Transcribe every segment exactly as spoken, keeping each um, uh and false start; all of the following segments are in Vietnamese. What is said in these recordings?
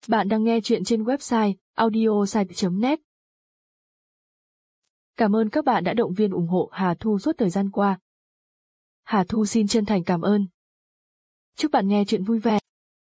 Bạn đang nghe chuyện trên website audiosite chấm net. Cảm ơn các bạn đã động viên ủng hộ Hà Thu suốt thời gian qua. Hà Thu xin chân thành cảm ơn. Chúc bạn nghe chuyện vui vẻ.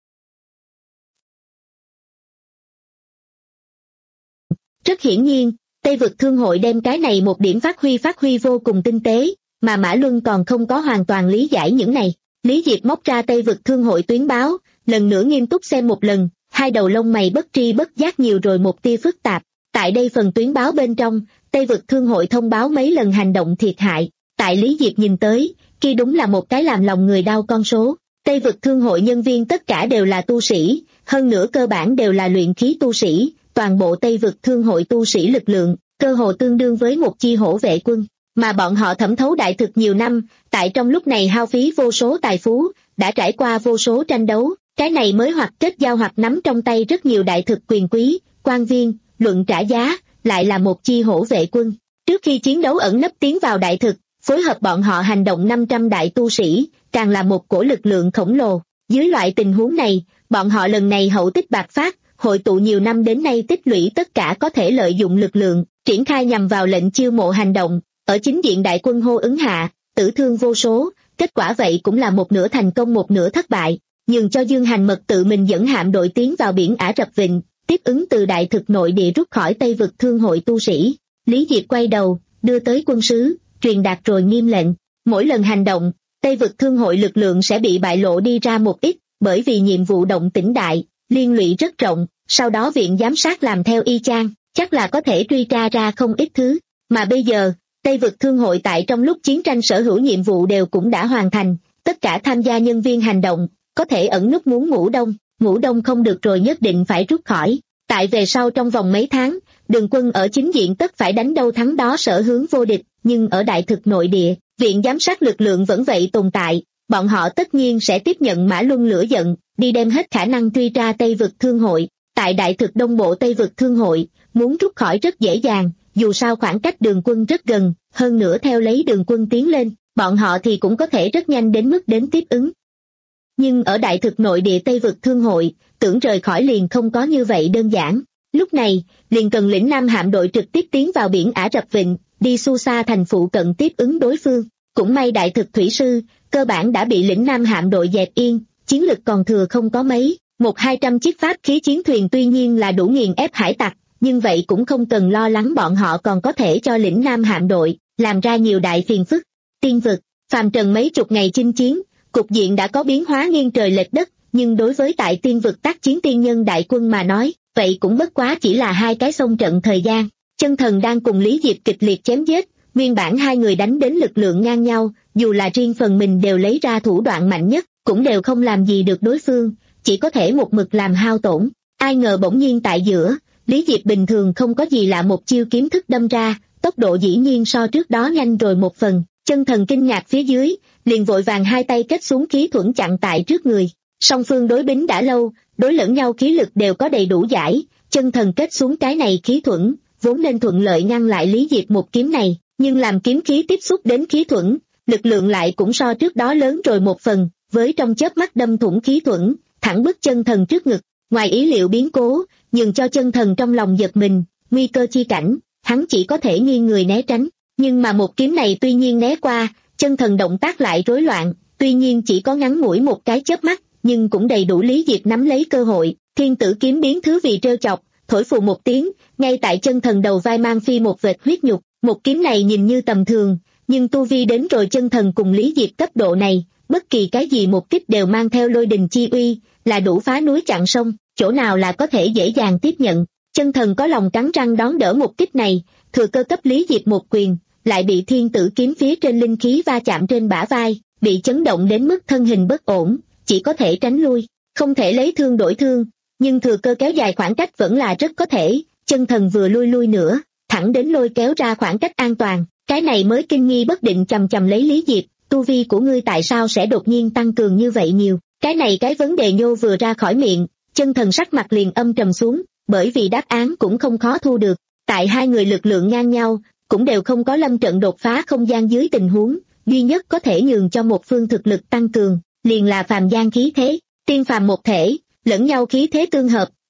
Rất hiển nhiên, Tây Vực Thương hội đem cái này một điểm phát huy phát huy vô cùng tinh tế, mà Mã Luân còn không có hoàn toàn lý giải những này. Lý Diệp móc ra Tây Vực Thương hội tuyến báo, lần nữa nghiêm túc xem một lần, hai đầu lông mày bất tri bất giác nhiều rồi một tia phức tạp. Tại đây phần tuyến báo bên trong, Tây Vực Thương hội thông báo mấy lần hành động thiệt hại. Tại Lý Diệp nhìn tới, kia đúng là một cái làm lòng người đau con số. Tây Vực Thương hội nhân viên tất cả đều là tu sĩ, hơn nữa cơ bản đều là luyện khí tu sĩ, toàn bộ Tây Vực Thương hội tu sĩ lực lượng, cơ hồ tương đương với một chi hổ vệ quân. Mà bọn họ thẩm thấu đại thực nhiều năm, tại trong lúc này hao phí vô số tài phú, đã trải qua vô số tranh đấu, cái này mới hoặc kết giao hoặc nắm trong tay rất nhiều đại thực quyền quý, quan viên, luận trả giá, lại là một chi hổ vệ quân. Trước khi chiến đấu ẩn nấp tiến vào đại thực, phối hợp bọn họ hành động năm trăm đại tu sĩ, càng là một cổ lực lượng khổng lồ. Dưới loại tình huống này, bọn họ lần này hậu tích bạc phát, hội tụ nhiều năm đến nay tích lũy tất cả có thể lợi dụng lực lượng, triển khai nhằm vào lệnh chiêu mộ hành động, ở chính diện đại quân hô ứng hạ, tử thương vô số, kết quả vậy cũng là một nửa thành công một nửa thất bại, nhường cho Dương Hành Mật tự mình dẫn hạm đội tiến vào biển Ả Rập Vịnh, tiếp ứng từ đại thực nội địa rút khỏi Tây Vực Thương hội tu sĩ. Lý Diệp quay đầu, đưa tới quân sứ, truyền đạt rồi nghiêm lệnh, mỗi lần hành động, Tây Vực Thương hội lực lượng sẽ bị bại lộ đi ra một ít, bởi vì nhiệm vụ động tĩnh đại, liên lụy rất rộng, sau đó viện giám sát làm theo y chang, chắc là có thể truy tra ra không ít thứ, mà bây giờ, Tây Vực Thương hội tại trong lúc chiến tranh sở hữu nhiệm vụ đều cũng đã hoàn thành, tất cả tham gia nhân viên hành động, có thể ẩn núp muốn ngủ đông, ngủ đông không được rồi nhất định phải rút khỏi. Tại về sau trong vòng mấy tháng, Đường quân ở chính diện tất phải đánh đâu thắng đó sở hướng vô địch, nhưng ở đại thực nội địa, viện giám sát lực lượng vẫn vậy tồn tại, bọn họ tất nhiên sẽ tiếp nhận Mã Luân lửa giận, đi đem hết khả năng truy tra Tây Vực Thương hội. Tại đại thực đông bộ Tây Vực Thương hội, muốn rút khỏi rất dễ dàng, dù sao khoảng cách Đường quân rất gần, hơn nữa theo lấy Đường quân tiến lên, bọn họ thì cũng có thể rất nhanh đến mức đến tiếp ứng. Nhưng ở đại thực nội địa Tây Vực Thương hội, tưởng rời khỏi liền không có như vậy đơn giản. Lúc này, liền cần lĩnh Nam hạm đội trực tiếp tiến vào biển Ả Rập Vịnh, đi Susa thành phụ cận tiếp ứng đối phương. Cũng may đại thực thủy sư, cơ bản đã bị lĩnh Nam hạm đội dẹp yên, chiến lực còn thừa không có mấy. Một hai trăm chiếc pháp khí chiến thuyền tuy nhiên là đủ nghiền ép hải tặc, nhưng vậy cũng không cần lo lắng bọn họ còn có thể cho lĩnh Nam hạm đội, làm ra nhiều đại phiền phức. Tiên vực, phàm trần mấy chục ngày chinh chiến, cục diện đã có biến hóa nghiêng trời lệch đất, nhưng đối với tại tiên vực tác chiến tiên nhân đại quân mà nói, vậy cũng bất quá chỉ là hai cái xông trận thời gian. Chân Thần đang cùng Lý Diệp kịch liệt chém giết, nguyên bản hai người đánh đến lực lượng ngang nhau, dù là riêng phần mình đều lấy ra thủ đoạn mạnh nhất, cũng đều không làm gì được đối phương, chỉ có thể một mực làm hao tổn. Ai ngờ bỗng nhiên tại giữa, Lý Diệp bình thường không có gì lạ một chiêu kiếm thức đâm ra, tốc độ dĩ nhiên so trước đó nhanh rồi một phần. Chân Thần kinh ngạc phía dưới, liền vội vàng hai tay kết xuống khí thuẫn chặn tại trước người. Song phương đối bính đã lâu, đối lẫn nhau khí lực đều có đầy đủ giải, Chân Thần kết xuống cái này khí thuẫn, vốn nên thuận lợi ngăn lại Lý Diệp một kiếm này, nhưng làm kiếm khí tiếp xúc đến khí thuẫn, lực lượng lại cũng so trước đó lớn rồi một phần, với trong chớp mắt đâm thủng khí thuẫn, thẳng bức Chân Thần trước ngực. Ngoài ý liệu biến cố, nhưng cho Chân Thần trong lòng giật mình, nguy cơ chi cảnh, hắn chỉ có thể nghiêng người né tránh, nhưng mà một kiếm này tuy nhiên né qua, Chân Thần động tác lại rối loạn, tuy nhiên chỉ có ngắn ngủi một cái chớp mắt, nhưng cũng đầy đủ Lý Diệp nắm lấy cơ hội. Thiên tử kiếm biến thứ vì trêu chọc, thổi phù một tiếng, ngay tại Chân Thần đầu vai mang phi một vệt huyết nhục. Một kiếm này nhìn như tầm thường, nhưng tu vi đến rồi Chân Thần cùng Lý Diệp cấp độ này, bất kỳ cái gì một kích đều mang theo lôi đình chi uy, là đủ phá núi chặn sông, chỗ nào là có thể dễ dàng tiếp nhận. Chân Thần có lòng cắn răng đón đỡ một kích này, thừa cơ cấp Lý Diệp một quyền, lại bị thiên tử kiếm phía trên linh khí va chạm trên bả vai, bị chấn động đến mức thân hình bất ổn, chỉ có thể tránh lui, không thể lấy thương đổi thương, nhưng thừa cơ kéo dài khoảng cách vẫn là rất có thể. Chân Thần vừa lui lui nữa, thẳng đến lôi kéo ra khoảng cách an toàn, cái này mới kinh nghi bất định chầm chầm lấy Lý Diệp, tu vi của ngươi tại sao sẽ đột nhiên tăng cường như vậy nhiều. Cái này cái vấn đề nhô vừa ra khỏi miệng, Chân Thần sắc mặt liền âm trầm xuống, bởi vì đáp án cũng không khó thu được. Tại hai người lực lượng ngang nhau, cũng đều không có lâm trận đột phá không gian dưới tình huống, duy nhất có thể nhường cho một phương thực lực tăng cường, liền là phàm gian khí thế, tiên phàm một thể, lẫn nhau khí thế tương hợp,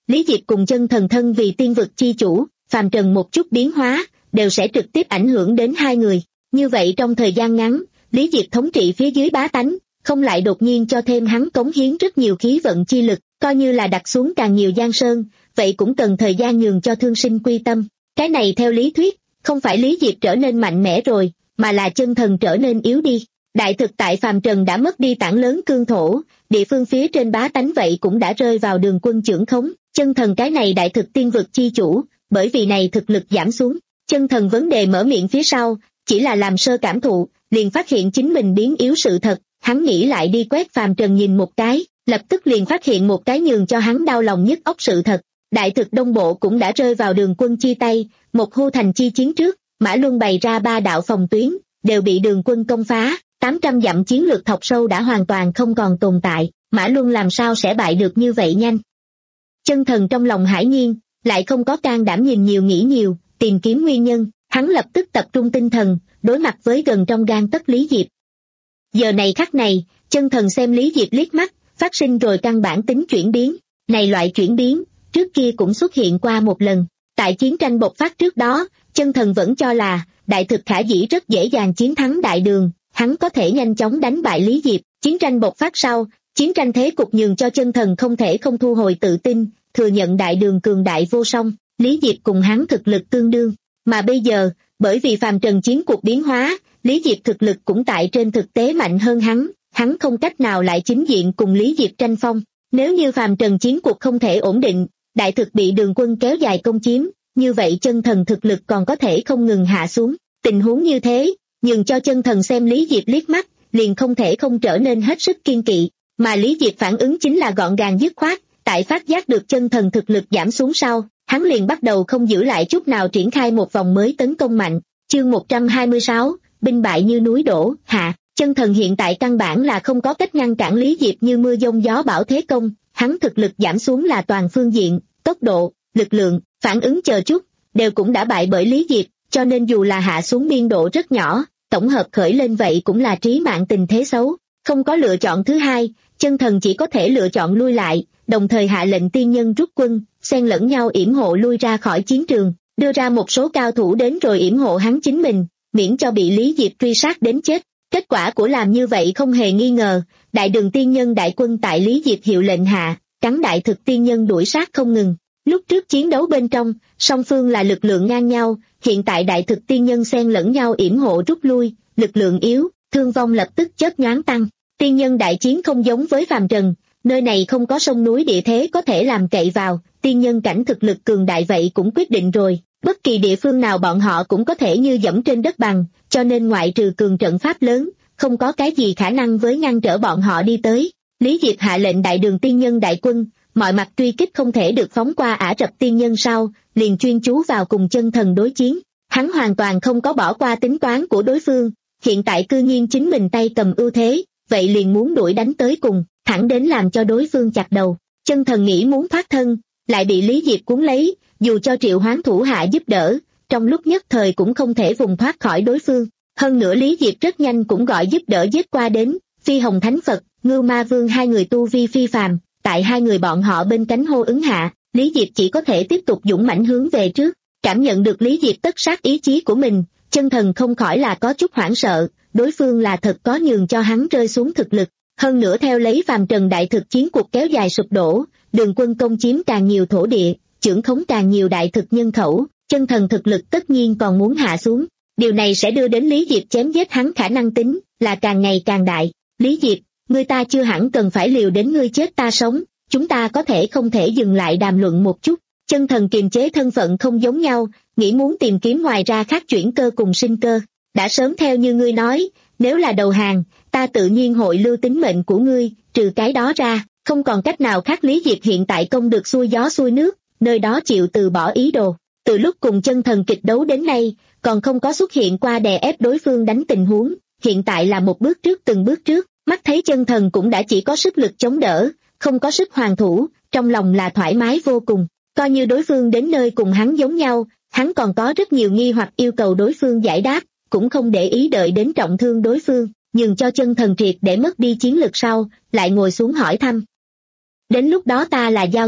Lý Diệp cùng chân thần thân vì tiên vực chi chủ, phàm trần một chút biến hóa, đều sẽ trực tiếp ảnh hưởng đến hai người. Như vậy trong thời gian ngắn, Lý Diệp thống trị phía dưới bá tánh, không lại đột nhiên cho thêm hắn cống hiến rất nhiều khí vận chi lực, coi như là đặt xuống càng nhiều giang sơn, vậy cũng cần thời gian nhường cho thương sinh quy tâm. Cái này theo lý thuyết, không phải Lý Diệp trở nên mạnh mẽ rồi, mà là chân thần trở nên yếu đi. Đại thực tại phàm trần đã mất đi tảng lớn cương thổ, địa phương phía trên bá tánh vậy cũng đã rơi vào đường quân trưởng khống. Chân thần cái này đại thực tiên vực chi chủ, bởi vì này thực lực giảm xuống. Chân thần vấn đề mở miệng phía sau, chỉ là làm sơ cảm thụ, liền phát hiện chính mình biến yếu sự thật. Hắn nghĩ lại đi quét phàm trần nhìn một cái, lập tức liền phát hiện một cái nhường cho hắn đau lòng nhức óc sự thật. Đại thực đông bộ cũng đã rơi vào đường quân chi tay, một hưu thành chi chiến trước, Mã Luân bày ra ba đạo phòng tuyến, đều bị đường quân công phá, tám trăm dặm chiến lược thọc sâu đã hoàn toàn không còn tồn tại, Mã Luân làm sao sẽ bại được như vậy nhanh. Chân thần trong lòng hải nhiên, lại không có can đảm nhìn nhiều nghĩ nhiều, tìm kiếm nguyên nhân, hắn lập tức tập trung tinh thần, đối mặt với gần trong gang tấc Lý Diệp. Giờ này khắc này, chân thần xem Lý Diệp liếc mắt, phát sinh rồi căn bản tính chuyển biến, này loại chuyển biến, trước kia cũng xuất hiện qua một lần. Tại chiến tranh bộc phát trước đó, chân thần vẫn cho là, đại thực khả dĩ rất dễ dàng chiến thắng đại đường, hắn có thể nhanh chóng đánh bại Lý Diệp. Chiến tranh bộc phát sau, chiến tranh thế cục nhường cho chân thần không thể không thu hồi tự tin, thừa nhận đại đường cường đại vô song, Lý Diệp cùng hắn thực lực tương đương. Mà bây giờ, bởi vì phàm trần chiến cuộc biến hóa, Lý Diệp thực lực cũng tại trên thực tế mạnh hơn hắn, hắn không cách nào lại chính diện cùng Lý Diệp tranh phong. Nếu như phàm trần chiến cuộc không thể ổn định, đại thực bị đường quân kéo dài công chiếm, như vậy chân thần thực lực còn có thể không ngừng hạ xuống. Tình huống như thế, nhưng cho chân thần xem Lý Diệp liếc mắt, liền không thể không trở nên hết sức kiên kỵ, mà Lý Diệp phản ứng chính là gọn gàng dứt khoát, tại phát giác được chân thần thực lực giảm xuống sau, hắn liền bắt đầu không giữ lại chút nào triển khai một vòng mới tấn công mạnh. Chương một trăm hai mươi sáu, binh bại như núi đổ, hạ, chân thần hiện tại căn bản là không có cách ngăn cản Lý Diệp như mưa giông gió bão thế công, hắn thực lực giảm xuống là toàn phương diện, tốc độ, lực lượng, phản ứng chờ chút, đều cũng đã bại bởi Lý Diệp, cho nên dù là hạ xuống biên độ rất nhỏ, tổng hợp khởi lên vậy cũng là trí mạng tình thế xấu. Không có lựa chọn thứ hai, chân thần chỉ có thể lựa chọn lui lại, đồng thời hạ lệnh tiên nhân rút quân, xen lẫn nhau yểm hộ lui ra khỏi chiến trường, đưa ra một số cao thủ đến rồi yểm hộ hắn chính mình, miễn cho bị Lý Diệp truy sát đến chết. Kết quả của làm như vậy không hề nghi ngờ, đại đường tiên nhân đại quân tại Lý Diệp hiệu lệnh hạ, cắn đại thực tiên nhân đuổi sát không ngừng. Lúc trước chiến đấu bên trong, song phương là lực lượng ngang nhau, hiện tại đại thực tiên nhân xen lẫn nhau yểm hộ rút lui, lực lượng yếu, thương vong lập tức chớp nhoáng tăng. Tiên nhân đại chiến không giống với phàm trần, nơi này không có sông núi địa thế có thể làm cậy vào, tiên nhân cảnh thực lực cường đại vậy cũng quyết định rồi, bất kỳ địa phương nào bọn họ cũng có thể như dẫm trên đất bằng, cho nên ngoại trừ cường trận pháp lớn, không có cái gì khả năng với ngăn trở bọn họ đi tới. Lý Diệp hạ lệnh đại đường tiên nhân đại quân, mọi mặt truy kích không thể được phóng qua Ả Rập tiên nhân sau, liền chuyên chú vào cùng chân thần đối chiến. Hắn hoàn toàn không có bỏ qua tính toán của đối phương, hiện tại cư nhiên chính mình tay cầm ưu thế, vậy liền muốn đuổi đánh tới cùng, thẳng đến làm cho đối phương chặt đầu. Chân thần nghĩ muốn thoát thân, lại bị Lý Diệp cuốn lấy, dù cho triệu hoán thủ hạ giúp đỡ, trong lúc nhất thời cũng không thể vùng thoát khỏi đối phương. Hơn nữa Lý Diệp rất nhanh cũng gọi giúp đỡ giết qua đến, Phi Hồng Thánh Phật, Ngưu Ma Vương hai người tu vi phi phàm, tại hai người bọn họ bên cánh hô ứng hạ, Lý Diệp chỉ có thể tiếp tục dũng mãnh hướng về trước. Cảm nhận được Lý Diệp tất sát ý chí của mình, chân thần không khỏi là có chút hoảng sợ, đối phương là thật có nhường cho hắn rơi xuống thực lực. Hơn nữa theo lấy phàm trần đại thực chiến cuộc kéo dài sụp đổ, đường quân công chiếm càng nhiều thổ địa, trưởng khống càng nhiều đại thực nhân khẩu, chân thần thực lực tất nhiên còn muốn hạ xuống. Điều này sẽ đưa đến Lý Diệp chém giết hắn khả năng tính, là càng ngày càng đại. Lý Diệp, ngươi ta chưa hẳn cần phải liều đến ngươi chết ta sống, chúng ta có thể không thể dừng lại đàm luận một chút. Chân thần kiềm chế thân phận không giống nhau, nghĩ muốn tìm kiếm ngoài ra khác chuyển cơ cùng sinh cơ. Đã sớm theo như ngươi nói, nếu là đầu hàng, ta tự nhiên hội lưu tính mệnh của ngươi, trừ cái đó ra, không còn cách nào khác. Lý Diệp hiện tại công được xuôi gió xuôi nước, nơi đó chịu từ bỏ ý đồ. Từ lúc cùng chân thần kịch đấu đến nay, còn không có xuất hiện qua đè ép đối phương đánh tình huống, hiện tại là một bước trước từng bước trước, mắt thấy chân thần cũng đã chỉ có sức lực chống đỡ, không có sức hoàn thủ, trong lòng là thoải mái vô cùng, coi như đối phương đến nơi cùng hắn giống nhau, hắn còn có rất nhiều nghi hoặc yêu cầu đối phương giải đáp, cũng không để ý đợi đến trọng thương đối phương, nhưng cho chân thần triệt để mất đi chiến lực sau, lại ngồi xuống hỏi thăm. Đến lúc đó ta là Giao Thất,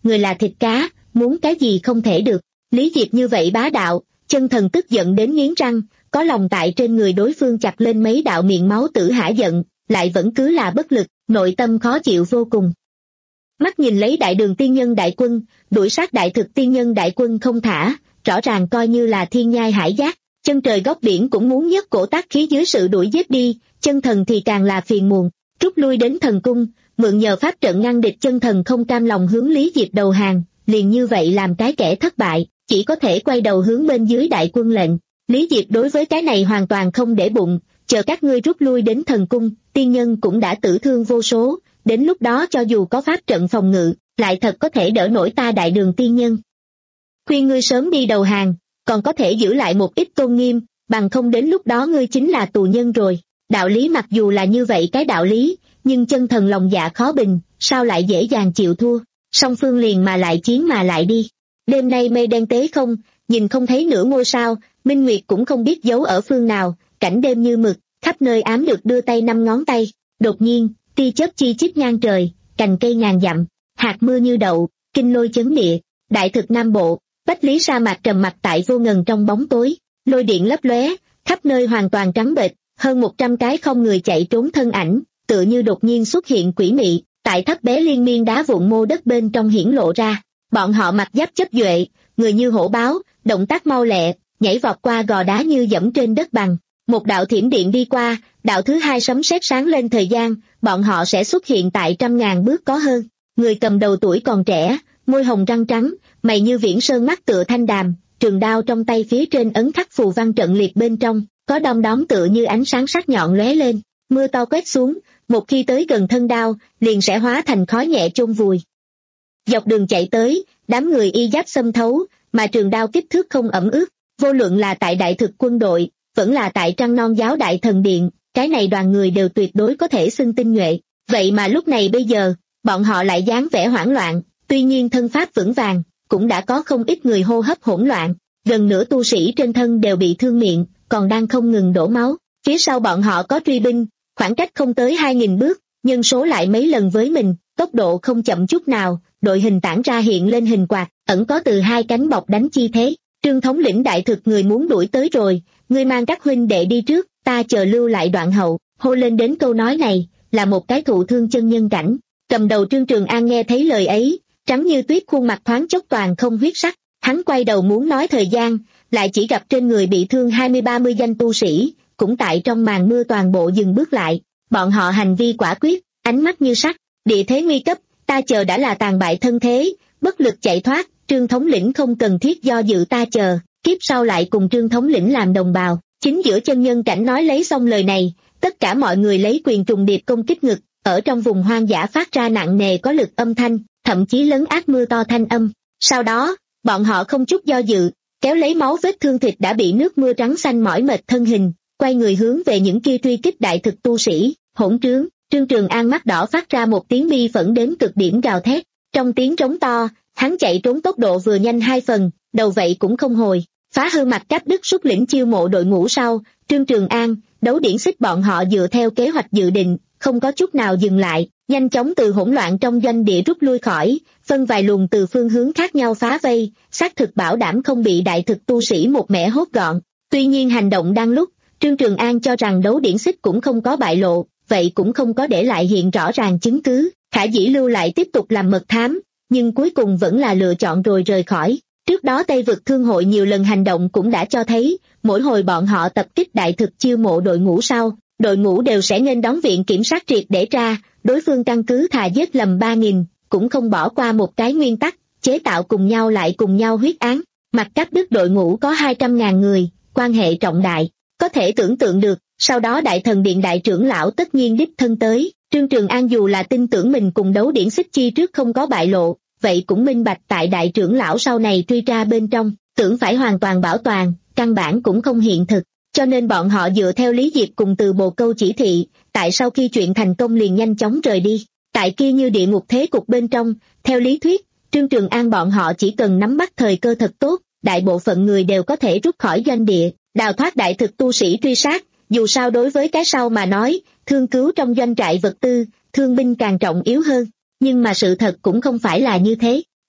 người là thịt cá, muốn cái gì không thể được. Lý Diệp như vậy bá đạo, chân thần tức giận đến nghiến răng, có lòng tại trên người đối phương chặt lên mấy đạo miệng máu tử hả giận, lại vẫn cứ là bất lực, nội tâm khó chịu vô cùng. Mắt nhìn lấy đại đường tiên nhân đại quân, đuổi sát đại thực tiên nhân đại quân không thả, rõ ràng coi như là thiên nhai hải giác, chân trời góc biển cũng muốn nhấc cổ tác khí dưới sự đuổi giết đi, chân thần thì càng là phiền muộn, rút lui đến thần cung, mượn nhờ pháp trận ngăn địch. Chân thần không cam lòng hướng Lý Diệp đầu hàng, liền như vậy làm cái kẻ thất bại, chỉ có thể quay đầu hướng bên dưới đại quân lệnh. Lý Diệp đối với cái này hoàn toàn không để bụng, chờ các ngươi rút lui đến thần cung, tiên nhân cũng đã tử thương vô số, đến lúc đó cho dù có pháp trận phòng ngự, lại thật có thể đỡ nổi ta đại đường tiên nhân. Khuyên ngươi sớm đi đầu hàng, còn có thể giữ lại một ít tôn nghiêm, bằng không đến lúc đó ngươi chính là tù nhân rồi. Đạo lý mặc dù là như vậy cái đạo lý, nhưng chân thần lòng dạ khó bình, sao lại dễ dàng chịu thua. Song phương liền mà lại chiến mà lại đi. Đêm nay mây đen tế không, nhìn không thấy nửa ngôi sao, minh nguyệt cũng không biết giấu ở phương nào, cảnh đêm như mực, khắp nơi ám được đưa tay năm ngón tay. Đột nhiên, tia chớp chi chít ngang trời, cành cây ngàn dặm, hạt mưa như đậu, kinh lôi chấn địa. Đại thực Nam Bộ, Bách Lý sa mạc trầm mặc tại vô ngần trong bóng tối, lôi điện lấp lóe, khắp nơi hoàn toàn trắng bệch, hơn một trăm cái không người chạy trốn thân ảnh, tựa như đột nhiên xuất hiện quỷ mị, tại thấp bé liên miên đá vụn mô đất bên trong hiển lộ ra. Bọn họ mặc giáp chấp duệ, người như hổ báo, động tác mau lẹ, nhảy vọt qua gò đá như dẫm trên đất bằng. Một đạo thiểm điện đi qua, đạo thứ hai sấm sét sáng lên thời gian, bọn họ sẽ xuất hiện tại trăm ngàn bước có hơn. Người cầm đầu tuổi còn trẻ, môi hồng răng trắng, mày như viễn sơn, mắt tựa thanh đàm, trường đao trong tay phía trên ấn khắc phù văn trận liệt bên trong, có đom đóm tựa như ánh sáng sắc nhọn lóe lên. Mưa to quét xuống, một khi tới gần thân đao, liền sẽ hóa thành khói nhẹ chôn vùi. Dọc đường chạy tới, đám người y giáp xâm thấu, mà trường đao kích thước không ẩm ướt, vô luận là tại đại thực quân đội, vẫn là tại Trăng Non giáo đại thần điện, cái này đoàn người đều tuyệt đối có thể xưng tinh nhuệ. Vậy mà lúc này bây giờ, bọn họ lại dáng vẻ hoảng loạn, tuy nhiên thân pháp vững vàng, cũng đã có không ít người hô hấp hỗn loạn, gần nửa tu sĩ trên thân đều bị thương miệng, còn đang không ngừng đổ máu. Phía sau bọn họ có truy binh, khoảng cách không tới hai nghìn bước, nhân số lại mấy lần với mình, tốc độ không chậm chút nào, đội hình tản ra hiện lên hình quạt, ẩn có từ hai cánh bọc đánh chi thế. Trương thống lĩnh đại thực người muốn đuổi tới rồi, ngươi mang các huynh đệ đi trước, ta chờ lưu lại đoạn hậu. Hô lên đến câu nói này, là một cái thụ thương chân nhân cảnh. Cầm đầu Trương Trường An nghe thấy lời ấy, trắng như tuyết khuôn mặt thoáng chốc toàn không huyết sắc, hắn quay đầu muốn nói thời gian, lại chỉ gặp trên người bị thương hai mươi ba mươi danh tu sĩ, cũng tại trong màn mưa toàn bộ dừng bước lại. Bọn họ hành vi quả quyết, ánh mắt như sắt, địa thế nguy cấp, ta chờ đã là tàn bại thân thế, bất lực chạy thoát, Trương thống lĩnh không cần thiết do dự ta chờ, kiếp sau lại cùng Trương thống lĩnh làm đồng bào. Chính giữa chân nhân cảnh nói lấy xong lời này, tất cả mọi người lấy quyền trùng điệp công kích ngực, ở trong vùng hoang dã phát ra nặng nề có lực âm thanh, thậm chí lấn át mưa to thanh âm. Sau đó, bọn họ không chút do dự, kéo lấy máu vết thương thịt đã bị nước mưa trắng xanh mỏi mệt thân hình, quay người hướng về những kia truy kích đại thực tu sĩ. Hỗn trướng! Trương Trường An mắt đỏ phát ra một tiếng bi phẫn đến cực điểm gào thét, trong tiếng trống to, hắn chạy trốn tốc độ vừa nhanh hai phần, đầu vậy cũng không hồi. Phá hư mặt Cáp Đức xuất lĩnh chiêu mộ đội ngũ sau, Trương Trường An, Đấu Điển Xích bọn họ dựa theo kế hoạch dự định, không có chút nào dừng lại, nhanh chóng từ hỗn loạn trong doanh địa rút lui khỏi, phân vài luồng từ phương hướng khác nhau phá vây, xác thực bảo đảm không bị đại thực tu sĩ một mẻ hốt gọn. Tuy nhiên hành động đang lúc, Trương Trường An cho rằng Đấu Điển Xích cũng không có bại lộ, vậy cũng không có để lại hiện rõ ràng chứng cứ, khả dĩ lưu lại tiếp tục làm mật thám, nhưng cuối cùng vẫn là lựa chọn rồi rời khỏi. Trước đó Tây Vực Thương hội nhiều lần hành động cũng đã cho thấy, mỗi hồi bọn họ tập kích đại thực chiêu mộ đội ngũ sau, đội ngũ đều sẽ nên đón viện kiểm sát triệt để ra, đối phương căn cứ thà giết lầm ba nghìn, cũng không bỏ qua một cái nguyên tắc, chế tạo cùng nhau lại cùng nhau huyết án. Mặt Cáp Đức đội ngũ có hai trăm ngàn người, quan hệ trọng đại, có thể tưởng tượng được, sau đó đại thần điện đại trưởng lão tất nhiên đích thân tới. Trương Trường An dù là tin tưởng mình cùng Đấu Điển Xích chi trước không có bại lộ, vậy cũng minh bạch tại đại trưởng lão sau này truy tra bên trong, tưởng phải hoàn toàn bảo toàn, căn bản cũng không hiện thực, cho nên bọn họ dựa theo Lý Diệp cùng từ bồ câu chỉ thị, tại sau khi chuyện thành công liền nhanh chóng rời đi. Tại kia như địa ngục thế cục bên trong, theo lý thuyết, Trương Trường An bọn họ chỉ cần nắm bắt thời cơ thật tốt, đại bộ phận người đều có thể rút khỏi doanh địa, đào thoát đại thực tu sĩ truy sát. Dù sao đối với cái sau mà nói, thương cứu trong doanh trại vật tư, thương binh càng trọng yếu hơn. Nhưng mà sự thật cũng không phải là như thế.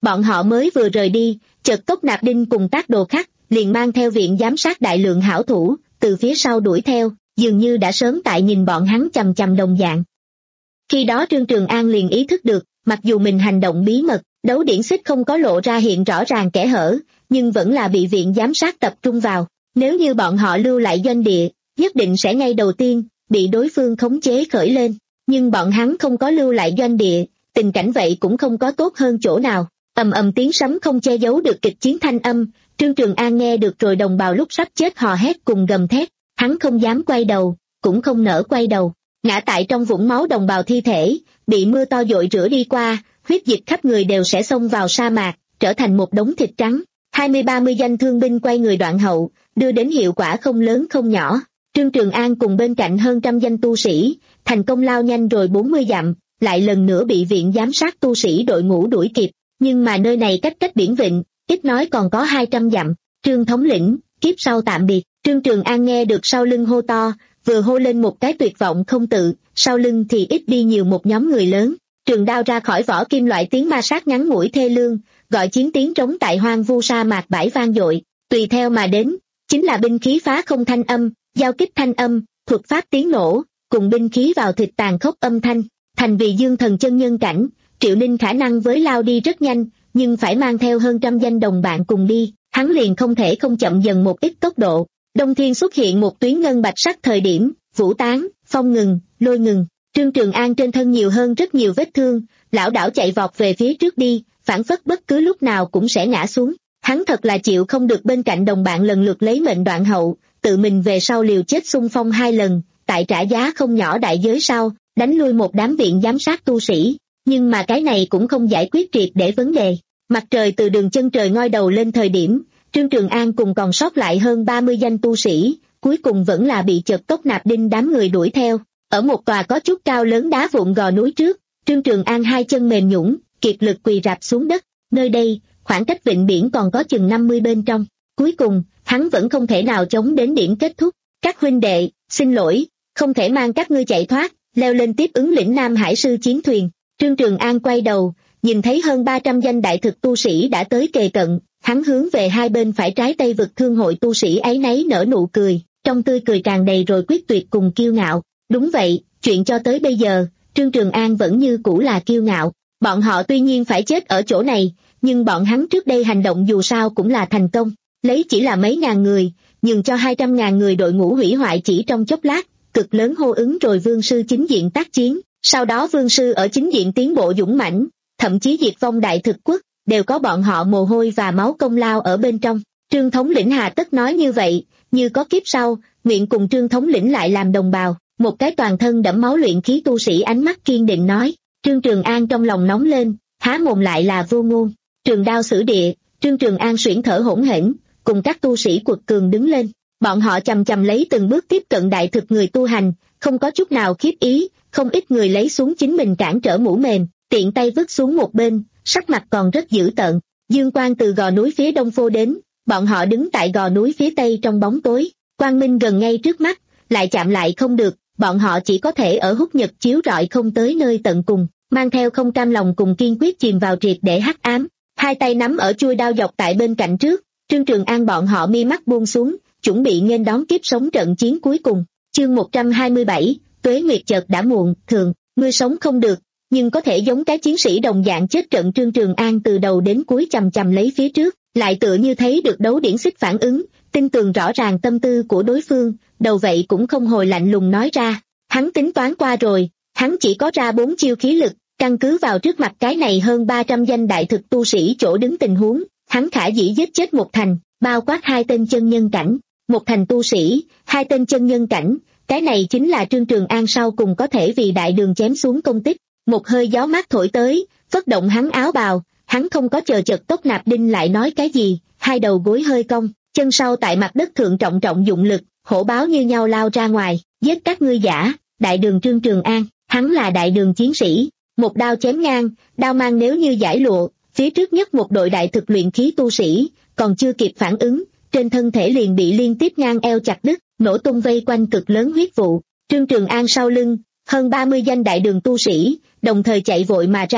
Bọn họ mới vừa rời đi, chợt Cốc Nạp Đinh cùng Tác Đồ Khắc liền mang theo viện giám sát đại lượng hảo thủ, từ phía sau đuổi theo, dường như đã sớm tại nhìn bọn hắn chằm chằm đồng dạng. Khi đó Trương Trường An liền ý thức được, mặc dù mình hành động bí mật, đấu điển xích không có lộ ra hiện rõ ràng kẽ hở, nhưng vẫn là bị viện giám sát tập trung vào. Nếu như bọn họ lưu lại doanh địa, nhất định sẽ ngay đầu tiên bị đối phương khống chế khởi lên. Nhưng bọn hắn không có lưu lại doanh địa, tình cảnh vậy cũng không có tốt hơn chỗ nào. Ầm ầm tiếng sấm không che giấu được kịch chiến thanh âm, Trương Trường An nghe được rồi đồng bào lúc sắp chết hò hét cùng gầm thét, hắn không dám quay đầu, cũng không nỡ quay đầu. Ngã tại trong vũng máu đồng bào thi thể, bị mưa to dội rửa đi qua, huyết dịch khắp người đều sẽ xông vào sa mạc, trở thành một đống thịt trắng. Hai mươi ba mươi danh thương binh quay người đoạn hậu, đưa đến hiệu quả không lớn không nhỏ. Trương Trường An cùng bên cạnh hơn trăm danh tu sĩ, thành công lao nhanh rồi bốn mươi dặm, lại lần nữa bị viện giám sát tu sĩ đội ngũ đuổi kịp. Nhưng mà nơi này cách cách biển vịnh, ít nói còn có hai trăm dặm. Trương thống lĩnh, kiếp sau tạm biệt. Trương Trường An nghe được sau lưng hô to, vừa hô lên một cái tuyệt vọng không tự, sau lưng thì ít đi nhiều một nhóm người lớn. Trường đao ra khỏi vỏ, kim loại tiếng ma sát ngắn ngủi thê lương, gọi chiến tiếng trống tại hoang vu sa mạc bãi vang dội. Tùy theo mà đến, chính là binh khí phá không thanh âm, giao kích thanh âm, thuật pháp tiếng nổ, cùng binh khí vào thịt tàn khốc âm thanh. Thành vì dương thần chân nhân cảnh, Triệu Ninh khả năng với lao đi rất nhanh, nhưng phải mang theo hơn trăm danh đồng bạn cùng đi, hắn liền không thể không chậm dần một ít tốc độ. Đông thiên xuất hiện một tuyến ngân bạch sắc thời điểm, vũ tán, phong ngừng, lôi ngừng. Trương Trường An trên thân nhiều hơn rất nhiều vết thương, lảo đảo chạy vọt về phía trước đi, phảng phất bất cứ lúc nào cũng sẽ ngã xuống. Hắn thật là chịu không được bên cạnh đồng bạn lần lượt lấy mệnh đoạn hậu, tự mình về sau liều chết xung phong hai lần, tại trả giá không nhỏ đại giới sau, đánh lui một đám viện giám sát tu sĩ. Nhưng mà cái này cũng không giải quyết triệt để vấn đề. Mặt trời từ đường chân trời ngoi đầu lên thời điểm, Trương Trường An cùng còn sót lại hơn ba mươi danh tu sĩ, cuối cùng vẫn là bị chợt Cốc Nạp Đinh đám người đuổi theo. Ở một tòa có chút cao lớn đá vụn gò núi trước, Trương Trường An hai chân mềm nhũn, kiệt lực quỳ rạp xuống đất. Nơi đây, khoảng cách vịnh biển còn có chừng năm mươi bên trong. Cuối cùng, hắn vẫn không thể nào chống đến điểm kết thúc. Các huynh đệ, xin lỗi, không thể mang các ngươi chạy thoát, leo lên tiếp ứng lĩnh Nam Hải sư chiến thuyền. Trương Trường An quay đầu, nhìn thấy hơn ba trăm danh đại thực tu sĩ đã tới kề cận, hắn hướng về hai bên phải trái Tây vực thương hội tu sĩ ấy nấy nở nụ cười, trong tươi cười tràn đầy rồi quyết tuyệt cùng kiêu ngạo. Đúng vậy, chuyện cho tới bây giờ, Trương Trường An vẫn như cũ là kiêu ngạo. Bọn họ tuy nhiên phải chết ở chỗ này, nhưng bọn hắn trước đây hành động dù sao cũng là thành công, lấy chỉ là mấy ngàn người, nhường cho hai trăm ngàn người đội ngũ hủy hoại chỉ trong chốc lát, cực lớn hô ứng rồi vương sư chính diện tác chiến. Sau đó vương sư ở chính diện tiến bộ dũng mãnh, thậm chí diệt vong đại thực quốc, đều có bọn họ mồ hôi và máu công lao ở bên trong. Trương thống lĩnh hà tất nói như vậy, như có kiếp sau, nguyện cùng Trương thống lĩnh lại làm đồng bào. Một cái toàn thân đẫm máu luyện khí tu sĩ ánh mắt kiên định nói. Trương Trường An trong lòng nóng lên, há mồm lại là vô ngôn. Trường đao xử địa, Trương Trường An xuyển thở hỗn hển, cùng các tu sĩ quật cường đứng lên. Bọn họ chầm chầm lấy từng bước tiếp cận đại thực người tu hành, không có chút nào khiếp ý. Không ít người lấy xuống chính mình cản trở mũ mềm, tiện tay vứt xuống một bên, sắc mặt còn rất dữ tợn. Dương quang từ gò núi phía đông phô đến, bọn họ đứng tại gò núi phía tây trong bóng tối, quang minh gần ngay trước mắt, lại chạm lại không được, bọn họ chỉ có thể ở hút nhật chiếu rọi không tới nơi tận cùng, mang theo không cam lòng cùng kiên quyết chìm vào triệt để hắc ám. Hai tay nắm ở chuôi đao dọc tại bên cạnh trước, Trương Trường An bọn họ mi mắt buông xuống, chuẩn bị nghênh đón kiếp sống trận chiến cuối cùng. Chương một trăm hai mươi bảy, Tuế Nguyệt chợt đã muộn, thường, ngươi sống không được, nhưng có thể giống cái chiến sĩ đồng dạng chết trận. Trương Trường An từ đầu đến cuối chầm chầm lấy phía trước, lại tựa như thấy được đấu điển xích phản ứng, tin tường rõ ràng tâm tư của đối phương, đầu vậy cũng không hồi lạnh lùng nói ra. Hắn tính toán qua rồi, hắn chỉ có ra bốn chiêu khí lực, căn cứ vào trước mặt cái này hơn ba trăm danh đại thực tu sĩ chỗ đứng tình huống, hắn khả dĩ giết chết một thành, bao quát hai tên chân nhân cảnh, một thành tu sĩ, hai tên chân nhân cảnh. Cái này chính là Trương Trường An sau cùng có thể vì đại đường chém xuống công tích. Một hơi gió mát thổi tới, phất động hắn áo bào, hắn không có chờ chợt Cốc Nạp Đinh lại nói cái gì, hai đầu gối hơi cong, chân sau tại mặt đất thượng trọng trọng dụng lực, hổ báo như nhau lao ra ngoài, giết các ngươi giả, đại đường Trương Trường An, hắn là đại đường chiến sĩ, một đao chém ngang, đao mang nếu như giải lụa, phía trước nhất một đội đại thực luyện khí tu sĩ, còn chưa kịp phản ứng, trên thân thể liền bị liên tiếp ngang eo chặt đứt, nổ tung vây quanh cực lớn huyết vụ. Trương Trường An sau lưng, hơn ba mươi danh đại đường tu sĩ, đồng thời chạy vội mà ra,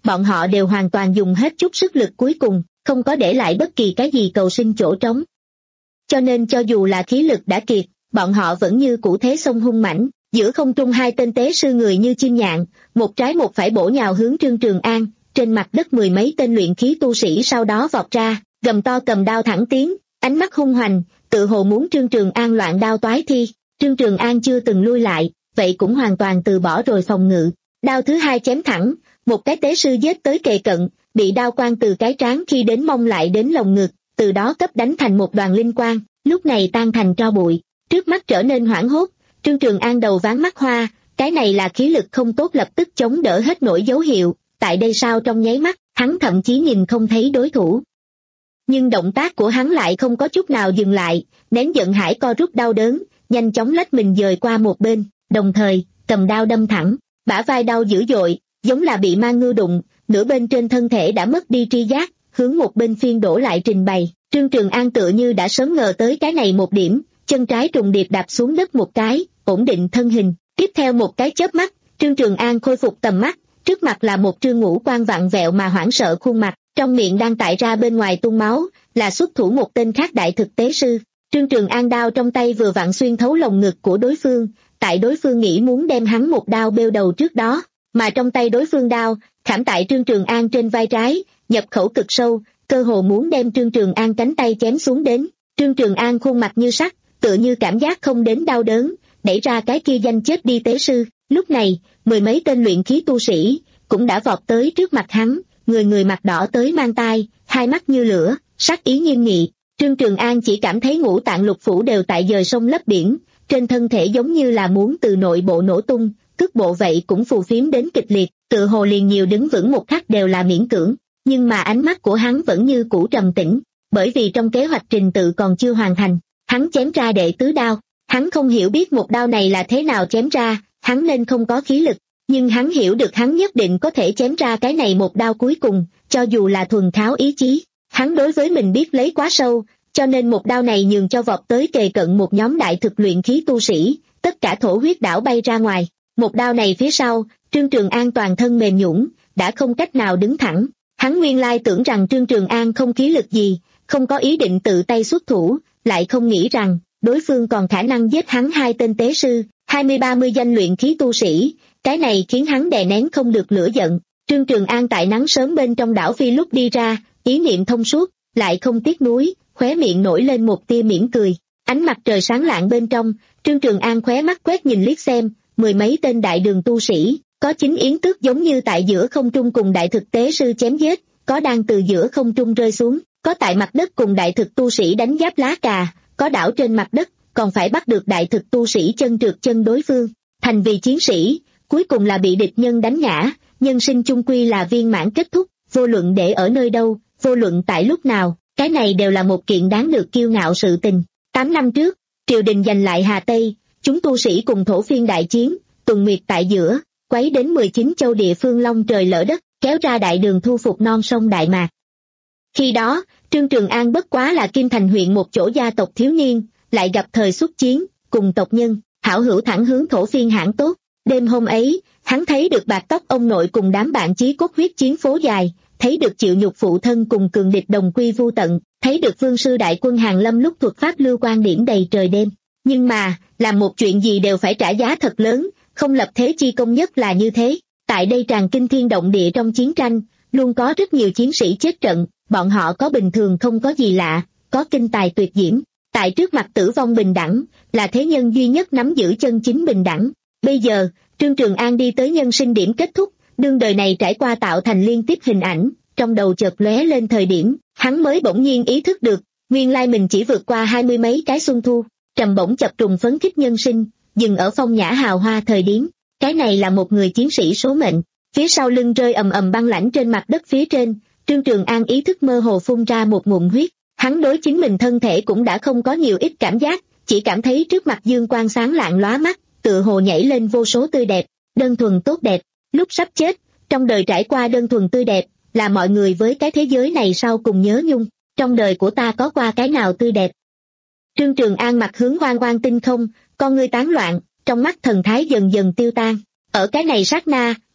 bọn họ đều hoàn toàn dùng hết chút sức lực cuối cùng, không có để lại bất kỳ cái gì cầu sinh chỗ trống. Cho nên cho dù là khí lực đã kiệt, bọn họ vẫn như cũ thế sông hung mãnh, giữa không trung hai tên tế sư người như chim nhạn, một trái một phải bổ nhào hướng Trương Trường An, trên mặt đất mười mấy tên luyện khí tu sĩ sau đó vọt ra, gầm to cầm đao thẳng tiến, ánh mắt hung hoành, tự hồ muốn Trương Trường An loạn đao toái thi. Trương Trường An chưa từng lui lại, vậy cũng hoàn toàn từ bỏ rồi phòng ngự, đao thứ hai chém thẳng, một cái tế sư giết tới kề cận, bị đao quang từ cái trán khi đến mông lại đến lồng ngực, từ đó cấp đánh thành một đoàn linh quang, lúc này tan thành tro bụi, trước mắt trở nên hoảng hốt. Trương Trường An đầu ván mắt hoa, cái này là khí lực không tốt lập tức chống đỡ hết nổi dấu hiệu, tại đây sao trong nháy mắt, hắn thậm chí nhìn không thấy đối thủ. Nhưng động tác của hắn lại không có chút nào dừng lại, nén giận hải co rút đau đớn, nhanh chóng lách mình dời qua một bên, đồng thời, cầm đao đâm thẳng, bả vai đau dữ dội, giống là bị ma ngư đụng, nửa bên trên thân thể đã mất đi tri giác, hướng một bên phiên đổ lại trình bày. Trương Trường An tựa như đã sớm ngờ tới cái này một điểm, chân trái trùng điệp đạp xuống đất một cái, ổn định thân hình, tiếp theo một cái chớp mắt, Trương Trường An khôi phục tầm mắt, trước mặt là một trương ngũ quan vặn vẹo mà hoảng sợ khuôn mặt, trong miệng đang tải ra bên ngoài tuôn máu, là xuất thủ một tên khác đại thực tế sư. Trương Trường An đao trong tay vừa vặn xuyên thấu lồng ngực của đối phương, tại đối phương nghĩ muốn đem hắn một đao bêu đầu trước đó, mà trong tay đối phương đao, khảm tại Trương Trường An trên vai trái, nhập khẩu cực sâu, cơ hồ muốn đem Trương Trường An cánh tay chém xuống đến. Trương Trường An khuôn mặt như sắt, tựa như cảm giác không đến đau đớn, đẩy ra cái kia danh chết đi tế sư. Lúc này, mười mấy tên luyện khí tu sĩ cũng đã vọt tới trước mặt hắn, người người mặt đỏ tới mang tai, hai mắt như lửa, sắc ý nghiêm nghị. Trương Trường An chỉ cảm thấy ngũ tạng lục phủ đều tại dời sông lấp biển, trên thân thể giống như là muốn từ nội bộ nổ tung, cước bộ vậy cũng phù phiếm đến kịch liệt, tự hồ liền nhiều đứng vững một khắc đều là miễn cưỡng, nhưng mà ánh mắt của hắn vẫn như cũ trầm tĩnh, bởi vì trong kế hoạch trình tự còn chưa hoàn thành. Hắn chém ra đệ tứ đao, hắn không hiểu biết một đao này là thế nào chém ra, hắn nên không có khí lực, nhưng hắn hiểu được hắn nhất định có thể chém ra cái này một đao cuối cùng, cho dù là thuần tháo ý chí. Hắn đối với mình biết lấy quá sâu, cho nên một đao này nhường cho vọt tới kề cận một nhóm đại thực luyện khí tu sĩ, tất cả thổ huyết đảo bay ra ngoài. Một đao này phía sau, Trương Trường An toàn thân mềm nhũn, đã không cách nào đứng thẳng. Hắn nguyên lai tưởng rằng Trương Trường An không khí lực gì, không có ý định tự tay xuất thủ, lại không nghĩ rằng, đối phương còn khả năng giết hắn hai tên tế sư, hai mươi ba mươi danh luyện khí tu sĩ, cái này khiến hắn đè nén không được lửa giận. Trương Trường An tại nắng sớm bên trong đảo phi lúc đi ra, ý niệm thông suốt, lại không tiếc nuối, khóe miệng nổi lên một tia mỉm cười. Ánh mặt trời sáng lạng bên trong, Trương Trường An khóe mắt quét nhìn liếc xem, mười mấy tên đại đường tu sĩ, có chính yến tước giống như tại giữa không trung cùng đại thực tế sư chém giết, có đang từ giữa không trung rơi xuống, có tại mặt đất cùng đại thực tu sĩ đánh giáp lá cà, có đảo trên mặt đất, còn phải bắt được đại thực tu sĩ chân trượt chân đối phương, thành vì chiến sĩ, cuối cùng là bị địch nhân đánh ngã, nhân sinh chung quy là viên mãn kết thúc, vô luận để ở nơi đâu, vô luận tại lúc nào, cái này đều là một kiện đáng được kiêu ngạo sự tình. Tám năm trước, triều đình giành lại Hà Tây, chúng tu sĩ cùng thổ phiên đại chiến, tuần nguyệt tại giữa, quấy đến mười chín châu địa phương long trời lỡ đất, kéo ra đại đường thu phục non sông Đại Mạc. Khi đó, Trương Trường An bất quá là Kim Thành huyện một chỗ gia tộc thiếu niên, lại gặp thời xuất chiến, cùng tộc nhân, hảo hữu thẳng hướng thổ phiên hãn tốt. Đêm hôm ấy, hắn thấy được bạc tóc ông nội cùng đám bạn chí cốt huyết chiến phố dài, thấy được chịu nhục phụ thân cùng cường địch đồng quy vu tận, thấy được vương sư đại quân hàng lâm lúc thuật pháp lưu quan điểm đầy trời đêm. Nhưng mà, làm một chuyện gì đều phải trả giá thật lớn, không lập thế chi công nhất là như thế. Tại đây tràn kinh thiên động địa trong chiến tranh, luôn có rất nhiều chiến sĩ chết trận, bọn họ có bình thường không có gì lạ, có kinh tài tuyệt diễm. Tại trước mặt tử vong bình đẳng, là thế nhân duy nhất nắm giữ chân chính bình đẳng. Bây giờ, Trương Trường An đi tới nhân sinh điểm kết thúc, đương đời này trải qua tạo thành liên tiếp hình ảnh, trong đầu chợt lóe lên thời điểm, hắn mới bỗng nhiên ý thức được, nguyên lai mình chỉ vượt qua hai mươi mấy cái xuân thu, trầm bổng chập trùng phấn khích nhân sinh, dừng ở phong nhã hào hoa thời điểm, cái này là một người chiến sĩ số mệnh. Phía sau lưng rơi ầm ầm băng lãnh trên mặt đất phía trên, Trương Trường An ý thức mơ hồ phun ra một ngụm huyết, hắn đối chính mình thân thể cũng đã không có nhiều ít cảm giác, chỉ cảm thấy trước mặt dương quang sáng lạng lóa mắt, tựa hồ nhảy lên vô số tươi đẹp, đơn thuần tốt đẹp. Lúc sắp chết, trong đời trải qua đơn thuần tươi đẹp, là mọi người với cái thế giới này sau cùng nhớ nhung, trong đời của ta có qua cái nào tươi đẹp. Trương Trường An mặt hướng hoang hoang tinh không, con ngươi tán loạn, trong mắt thần thái dần dần tiêu tan. Ở cái này sát na,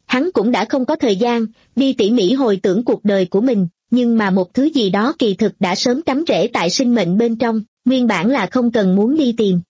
hắn cũng đã không có thời gian đi tỉ mỉ hồi tưởng cuộc đời của mình, nhưng mà một thứ gì đó kỳ thực đã sớm cắm rễ tại sinh mệnh bên trong, nguyên bản là không cần muốn đi tìm.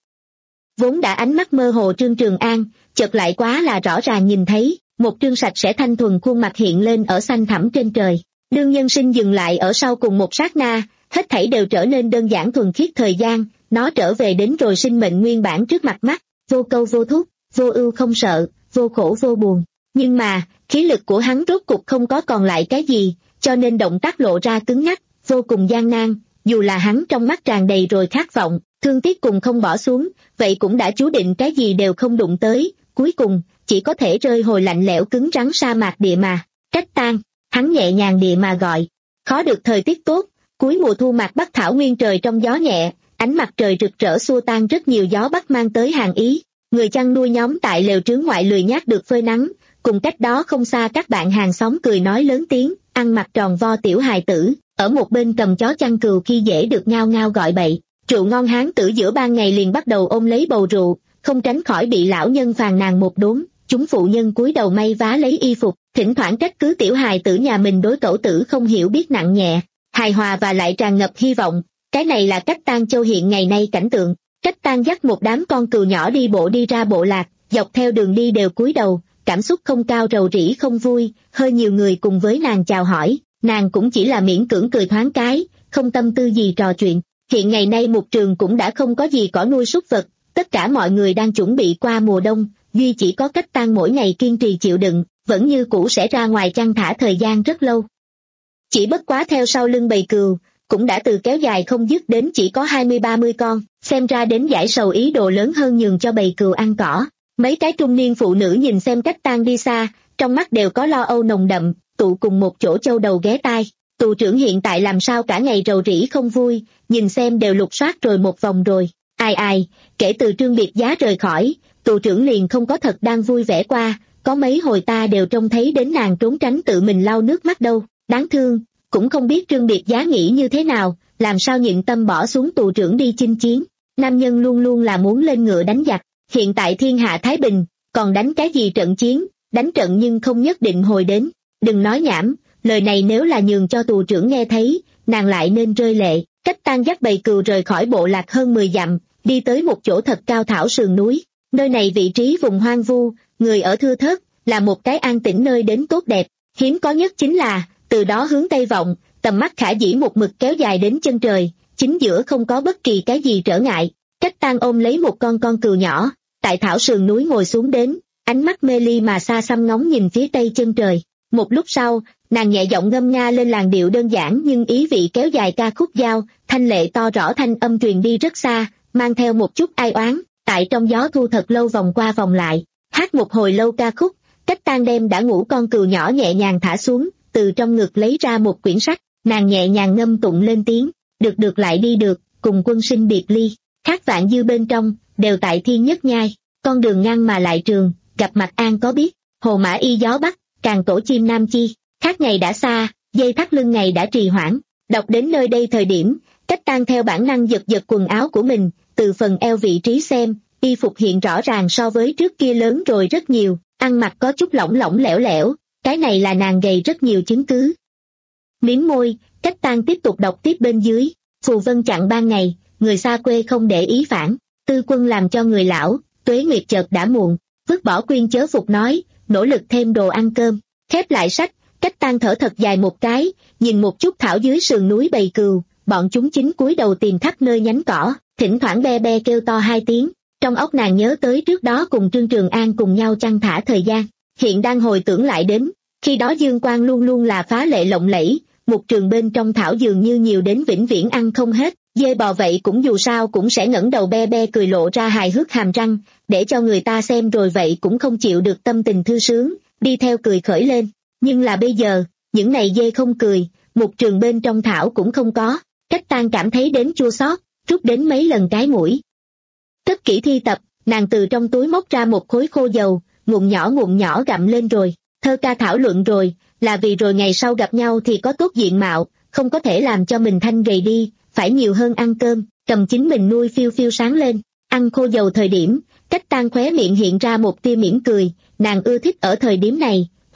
Vốn đã ánh mắt mơ hồ Trương Trường An, chợt lại quá là rõ ràng nhìn thấy, một trương sạch sẽ thanh thuần khuôn mặt hiện lên ở xanh thẳm trên trời. Đương nhân sinh dừng lại ở sau cùng một sát na, hết thảy đều trở nên đơn giản thuần khiết thời gian, nó trở về đến rồi sinh mệnh nguyên bản trước mặt mắt, vô câu vô thúc, vô ưu không sợ, vô khổ vô buồn. Nhưng mà, khí lực của hắn rốt cục không có còn lại cái gì, cho nên động tác lộ ra cứng nhắc, vô cùng gian nan, dù là hắn trong mắt tràn đầy rồi khát vọng, thương tiếc cùng không bỏ xuống, vậy cũng đã chú định cái gì đều không đụng tới, cuối cùng, chỉ có thể rơi hồi lạnh lẽo cứng rắn sa mạc địa mà. Cách Tan, hắn nhẹ nhàng địa mà gọi. Khó được thời tiết tốt, cuối mùa thu mạc Bắc thảo nguyên trời trong gió nhẹ, ánh mặt trời rực rỡ xua tan rất nhiều gió Bắc mang tới hàn ý. Người chăn nuôi nhóm tại lều trướng ngoại lười nhác được phơi nắng, cùng cách đó không xa các bạn hàng xóm cười nói lớn tiếng, ăn mặc tròn vo tiểu hài tử, ở một bên cầm chó chăn cừu khi dễ được ngao ngao gọi bậy. Rượu ngon hán tử giữa ban ngày liền bắt đầu ôm lấy bầu rượu, không tránh khỏi bị lão nhân phàn nàn một đốn. Chúng phụ nhân cúi đầu may vá lấy y phục, thỉnh thoảng trách cứ tiểu hài tử nhà mình đối cẩu tử không hiểu biết nặng nhẹ, hài hòa và lại tràn ngập hy vọng. Cái này là Cách Tan Châu hiện ngày nay cảnh tượng. Cách Tan dắt một đám con cừu nhỏ đi bộ đi ra bộ lạc, dọc theo đường đi đều cúi đầu, cảm xúc không cao rầu rĩ không vui, hơi nhiều người cùng với nàng chào hỏi, nàng cũng chỉ là miễn cưỡng cười thoáng cái, không tâm tư gì trò chuyện. Hiện ngày nay mục trường cũng đã không có gì cỏ nuôi súc vật, tất cả mọi người đang chuẩn bị qua mùa đông, duy chỉ có Cách Tan mỗi ngày kiên trì chịu đựng, vẫn như cũ sẽ ra ngoài chăn thả thời gian rất lâu. Chỉ bất quá theo sau lưng bầy cừu, cũng đã từ kéo dài không dứt đến chỉ có hai mươi ba mươi con, xem ra đến giải sầu ý đồ lớn hơn nhường cho bầy cừu ăn cỏ. Mấy cái trung niên phụ nữ nhìn xem Cách Tan đi xa, trong mắt đều có lo âu nồng đậm, tụ cùng một chỗ châu đầu ghé tai. Tù trưởng hiện tại làm sao cả ngày rầu rĩ không vui, nhìn xem đều lục soát rồi một vòng rồi. Ai ai, kể từ Trương Biệt Giá rời khỏi, tù trưởng liền không có thật đang vui vẻ qua, có mấy hồi ta đều trông thấy đến nàng trốn tránh tự mình lau nước mắt đâu, đáng thương, cũng không biết Trương Biệt Giá nghĩ như thế nào, làm sao nhịn tâm bỏ xuống tù trưởng đi chinh chiến. Nam nhân luôn luôn là muốn lên ngựa đánh giặc, hiện tại thiên hạ thái bình, còn đánh cái gì trận chiến, đánh trận nhưng không nhất định hồi đến. Đừng nói nhảm, lời này nếu là nhường cho tù trưởng nghe thấy, nàng lại nên rơi lệ. Cách Tan dắt bầy cừu rời khỏi bộ lạc hơn mười dặm, đi tới một chỗ thật cao thảo sườn núi. Nơi này vị trí vùng hoang vu, người ở thưa thớt, là một cái an tĩnh nơi đến tốt đẹp. Hiếm có nhất chính là, từ đó hướng Tây vọng, tầm mắt khả dĩ một mực kéo dài đến chân trời, chính giữa không có bất kỳ cái gì trở ngại. Cách Tan ôm lấy một con con cừu nhỏ, tại thảo sườn núi ngồi xuống đến, ánh mắt mê ly mà xa xăm ngóng nhìn phía tây chân trời. Một lúc sau, nàng nhẹ giọng ngâm nga lên làn điệu đơn giản nhưng ý vị kéo dài ca khúc giao, thanh lệ to rõ thanh âm truyền đi rất xa, mang theo một chút ai oán, tại trong gió thu thật lâu vòng qua vòng lại. Hát một hồi lâu ca khúc, Cách Tan đem đã ngủ con cừu nhỏ nhẹ nhàng thả xuống, từ trong ngực lấy ra một quyển sách, nàng nhẹ nhàng ngâm tụng lên tiếng, được được lại đi được, cùng quân sinh biệt ly, khác vạn dư bên trong, đều tại thiên nhất nhai, con đường ngang mà lại trường, gặp mặt an có biết, hồ mã y gió bắc, càng tổ chim nam chi, khác ngày đã xa, dây thắt lưng ngày đã trì hoãn. Đọc đến nơi đây thời điểm, Cách Tan theo bản năng giật giật quần áo của mình, từ phần eo vị trí xem, y phục hiện rõ ràng so với trước kia lớn rồi rất nhiều, ăn mặc có chút lỏng lỏng lẻo lẻo, cái này là nàng gầy rất nhiều chứng cứ. Miếng môi, Cách Tan tiếp tục đọc tiếp bên dưới, phù vân chặn ban ngày, người xa quê không để ý phản, tư quân làm cho người lão, tuế nguyệt chợt đã muộn, vứt bỏ quyên chớ phục nói, nỗ lực thêm đồ ăn cơm. Khép lại sách, Cách Tan thở thật dài một cái, nhìn một chút thảo dưới sườn núi bầy cừu, bọn chúng chính cúi đầu tìm khắp nơi nhánh cỏ, thỉnh thoảng be be kêu to hai tiếng. Trong óc nàng nhớ tới trước đó cùng Trương Trường An cùng nhau chăn thả thời gian, hiện đang hồi tưởng lại đến, khi đó dương quang luôn luôn là phá lệ lộng lẫy, một trường bên trong thảo dường như nhiều đến vĩnh viễn ăn không hết, dê bò vậy cũng dù sao cũng sẽ ngẩng đầu be be cười lộ ra hài hước hàm răng, để cho người ta xem rồi vậy cũng không chịu được tâm tình thư sướng, đi theo cười khởi lên. Nhưng là bây giờ, những này dê không cười, một trường bên trong thảo cũng không có. Cách Tan cảm thấy đến chua xót, rút đến mấy lần cái mũi. Tất kỹ thi tập, nàng từ trong túi móc ra một khối khô dầu, ngụm nhỏ ngụm nhỏ gặm lên rồi, thơ ca thảo luận rồi, là vì rồi ngày sau gặp nhau thì có tốt diện mạo, không có thể làm cho mình thanh gầy đi, phải nhiều hơn ăn cơm, cầm chính mình nuôi phiêu phiêu sáng lên. Ăn khô dầu thời điểm, Cách Tan khóe miệng hiện ra một tia mỉm cười, nàng ưa thích ở thời điểm này,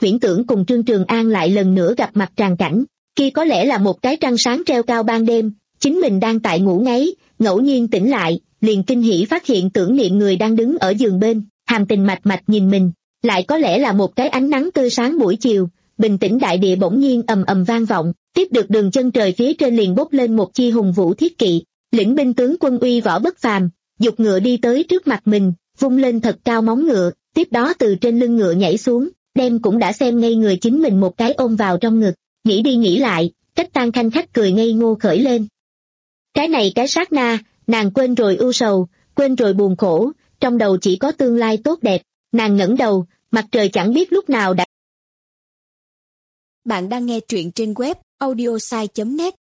huyễn tưởng cùng Trương Trường An lại lần nữa gặp mặt tràng cảnh, kia có lẽ là một cái trăng sáng treo cao ban đêm, chính mình đang tại ngủ ngáy, ngẫu nhiên tỉnh lại, liền kinh hỉ phát hiện tưởng niệm người đang đứng ở giường bên, hàm tình mạch mạch nhìn mình, lại có lẽ là một cái ánh nắng tươi sáng buổi chiều, bình tĩnh đại địa bỗng nhiên ầm ầm vang vọng, tiếp được đường chân trời phía trên liền bốc lên một chi hùng vũ thiết kỵ, lĩnh binh tướng quân uy võ bất phàm, dục ngựa đi tới trước mặt mình, vung lên thật cao móng ngựa, tiếp đó từ trên lưng ngựa nhảy xuống, đem cũng đã xem ngây người chính mình một cái ôm vào trong ngực, nghĩ đi nghĩ lại, Cách Tan khanh khách cười ngây ngô khởi lên. Cái này cái sát na, nàng quên rồi ưu sầu, quên rồi buồn khổ, trong đầu chỉ có tương lai tốt đẹp, nàng ngẩng đầu, mặt trời chẳng biết lúc nào đã. Bạn đang nghe truyện trên web audiosai chấm net.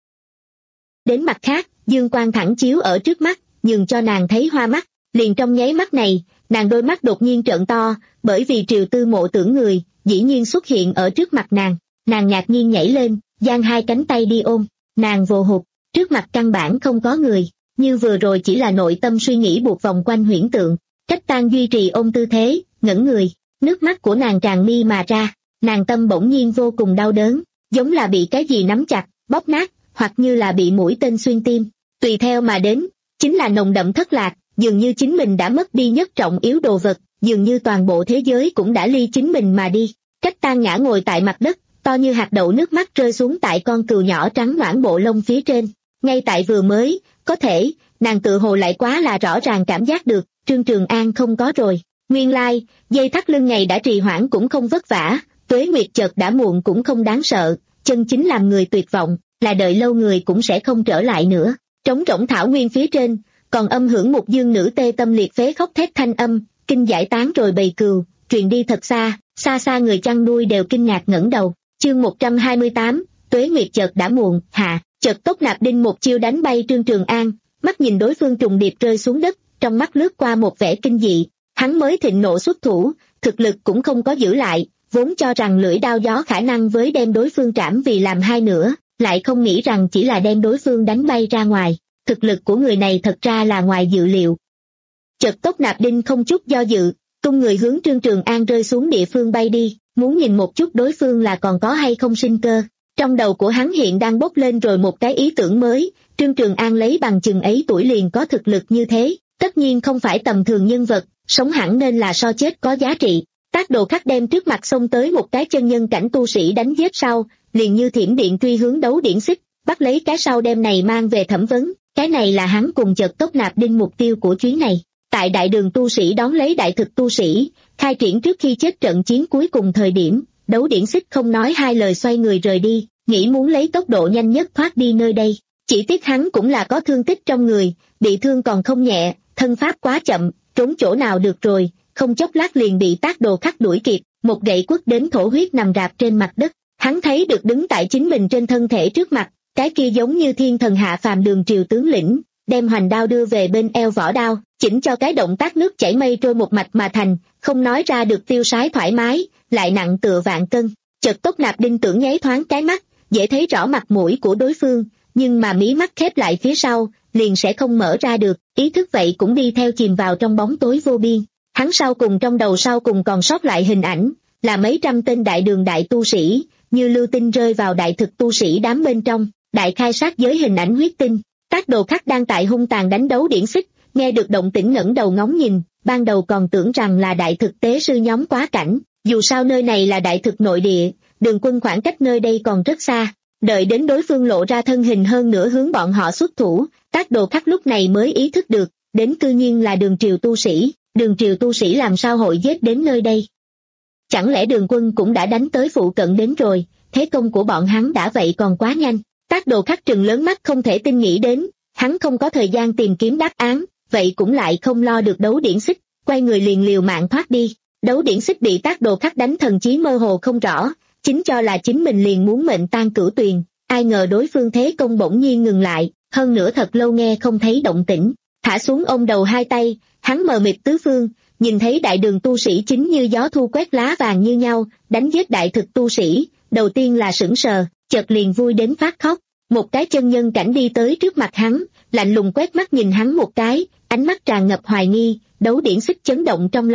Đến mặt khác, dương quang thẳng chiếu ở trước mắt, nhường cho nàng thấy hoa mắt, liền trong nháy mắt này, nàng đôi mắt đột nhiên trợn to, bởi vì Triều Tư Mộ tưởng người, dĩ nhiên xuất hiện ở trước mặt nàng, nàng ngạc nhiên nhảy lên, giang hai cánh tay đi ôm, nàng vồ hụt, trước mặt căn bản không có người, như vừa rồi chỉ là nội tâm suy nghĩ buộc vòng quanh huyễn tượng, Cách Tan duy trì ôm tư thế, ngẩng người, nước mắt của nàng tràn mi mà ra, nàng tâm bỗng nhiên vô cùng đau đớn, giống là bị cái gì nắm chặt, bóp nát, hoặc như là bị mũi tên xuyên tim, tùy theo mà đến, chính là nồng đậm thất lạc, dường như chính mình đã mất đi nhất trọng yếu đồ vật, dường như toàn bộ thế giới cũng đã ly chính mình mà đi. Cách Tan ngã ngồi tại mặt đất, to như hạt đậu nước mắt rơi xuống tại con cừu nhỏ trắng noãn bộ lông phía trên. Ngay tại vừa mới, có thể, nàng tự hồ lại quá là rõ ràng cảm giác được, Trương Trường An không có rồi. Nguyên lai, dây thắt lưng ngày đã trì hoãn cũng không vất vả, tuế nguyệt chợt đã muộn cũng không đáng sợ, chân chính làm người tuyệt vọng, là đợi lâu người cũng sẽ không trở lại nữa. Trống rỗng thảo nguyên phía trên, còn âm hưởng một dương nữ tê tâm liệt phế khóc thét thanh âm, kinh giải tán rồi bầy cừu, truyền đi thật xa, xa xa người chăn nuôi đều kinh ngạc ngẩng đầu. Chương một trăm hai mươi tám, tuế nguyệt chợt đã muộn, hạ, chợt Tốc Nạp Đinh một chiêu đánh bay Trương Trường An, mắt nhìn đối phương trùng điệp rơi xuống đất, trong mắt lướt qua một vẻ kinh dị, hắn mới thịnh nộ xuất thủ, thực lực cũng không có giữ lại, vốn cho rằng lưỡi đao gió khả năng với đem đối phương trảm vì làm hai nửa, lại không nghĩ rằng chỉ là đem đối phương đánh bay ra ngoài, thực lực của người này thật ra là ngoài dự liệu. Chợt Tốc Nạp Đinh không chút do dự, tung người hướng Trương Trường An rơi xuống địa phương bay đi, muốn nhìn một chút đối phương là còn có hay không sinh cơ. Trong đầu của hắn hiện đang bốc lên rồi một cái ý tưởng mới, Trương Trường An lấy bằng chừng ấy tuổi liền có thực lực như thế, tất nhiên không phải tầm thường nhân vật, sống hẳn nên là so chết có giá trị. Tác Đồ Khắc đem trước mặt xông tới một cái chân nhân cảnh tu sĩ đánh giết sau, liền như thiểm điện truy hướng Đấu Điển Xích, bắt lấy cái sau đem này mang về thẩm vấn, cái này là hắn cùng Chợt Tốc Nạp Đinh mục tiêu của chuyến này. Tại đại đường tu sĩ đón lấy đại thực tu sĩ, khai triển trước khi chết trận chiến cuối cùng thời điểm, Đấu Điển Xích không nói hai lời xoay người rời đi, nghĩ muốn lấy tốc độ nhanh nhất thoát đi nơi đây. Chỉ tiếc hắn cũng là có thương tích trong người, bị thương còn không nhẹ, thân pháp quá chậm, trốn chỗ nào được rồi, không chốc lát liền bị Tác Đồ Khắc đuổi kịp, một gậy quất đến thổ huyết nằm rạp trên mặt đất. Hắn thấy được đứng tại chính mình trên thân thể trước mặt, cái kia giống như thiên thần hạ phàm Đường Triều tướng lĩnh, đem hoành đao đưa về bên eo vỏ đao, chỉnh cho cái động tác nước chảy mây trôi một mạch mà thành, không nói ra được tiêu sái thoải mái, lại nặng tựa vạn cân. Chợt Tốc Nạp Đinh tưởng nháy thoáng cái mắt, dễ thấy rõ mặt mũi của đối phương, nhưng mà mí mắt khép lại phía sau, liền sẽ không mở ra được, ý thức vậy cũng đi theo chìm vào trong bóng tối vô biên. Hắn sau cùng trong đầu sau cùng còn sót lại hình ảnh, là mấy trăm tên đại đường đại tu sĩ, như lưu tinh rơi vào đại thực tu sĩ đám bên trong, đại khai sát giới hình ảnh huyết tinh. Tác Đồ Khắc đang tại hung tàn đánh Đấu Điển Xích, nghe được động tĩnh ngẩng đầu ngóng nhìn, ban đầu còn tưởng rằng là đại thực tế sư nhóm quá cảnh, dù sao nơi này là đại thực nội địa, đường quân khoảng cách nơi đây còn rất xa, đợi đến đối phương lộ ra thân hình hơn nữa hướng bọn họ xuất thủ, Tác Đồ Khắc lúc này mới ý thức được, đến cư nhiên là Đường Triều tu sĩ, Đường Triều tu sĩ làm sao hội giết đến nơi đây. Chẳng lẽ đường quân cũng đã đánh tới phụ cận đến rồi, thế công của bọn hắn đã vậy còn quá nhanh. Tác Đồ Khắc trừng lớn mắt không thể tin nghĩ đến, hắn không có thời gian tìm kiếm đáp án, vậy cũng lại không lo được Đấu Điển Xích, quay người liền liều mạng thoát đi. Đấu Điển Xích bị Tác Đồ Khắc đánh thần trí mơ hồ không rõ, chính cho là chính mình liền muốn mệnh tan cửu tuyền, ai ngờ đối phương thế công bỗng nhiên ngừng lại, hơn nữa thật lâu nghe không thấy động tĩnh, thả xuống ôm đầu hai tay, hắn mờ mịt tứ phương, nhìn thấy đại đường tu sĩ chính như gió thu quét lá vàng như nhau, đánh giết đại thực tu sĩ, đầu tiên là sững sờ, chợt liền vui đến phát khóc. Một cái chân nhân cảnh đi tới trước mặt hắn, lạnh lùng quét mắt nhìn hắn một cái, ánh mắt tràn ngập hoài nghi. Đấu Điển Xích chấn động trong lòng,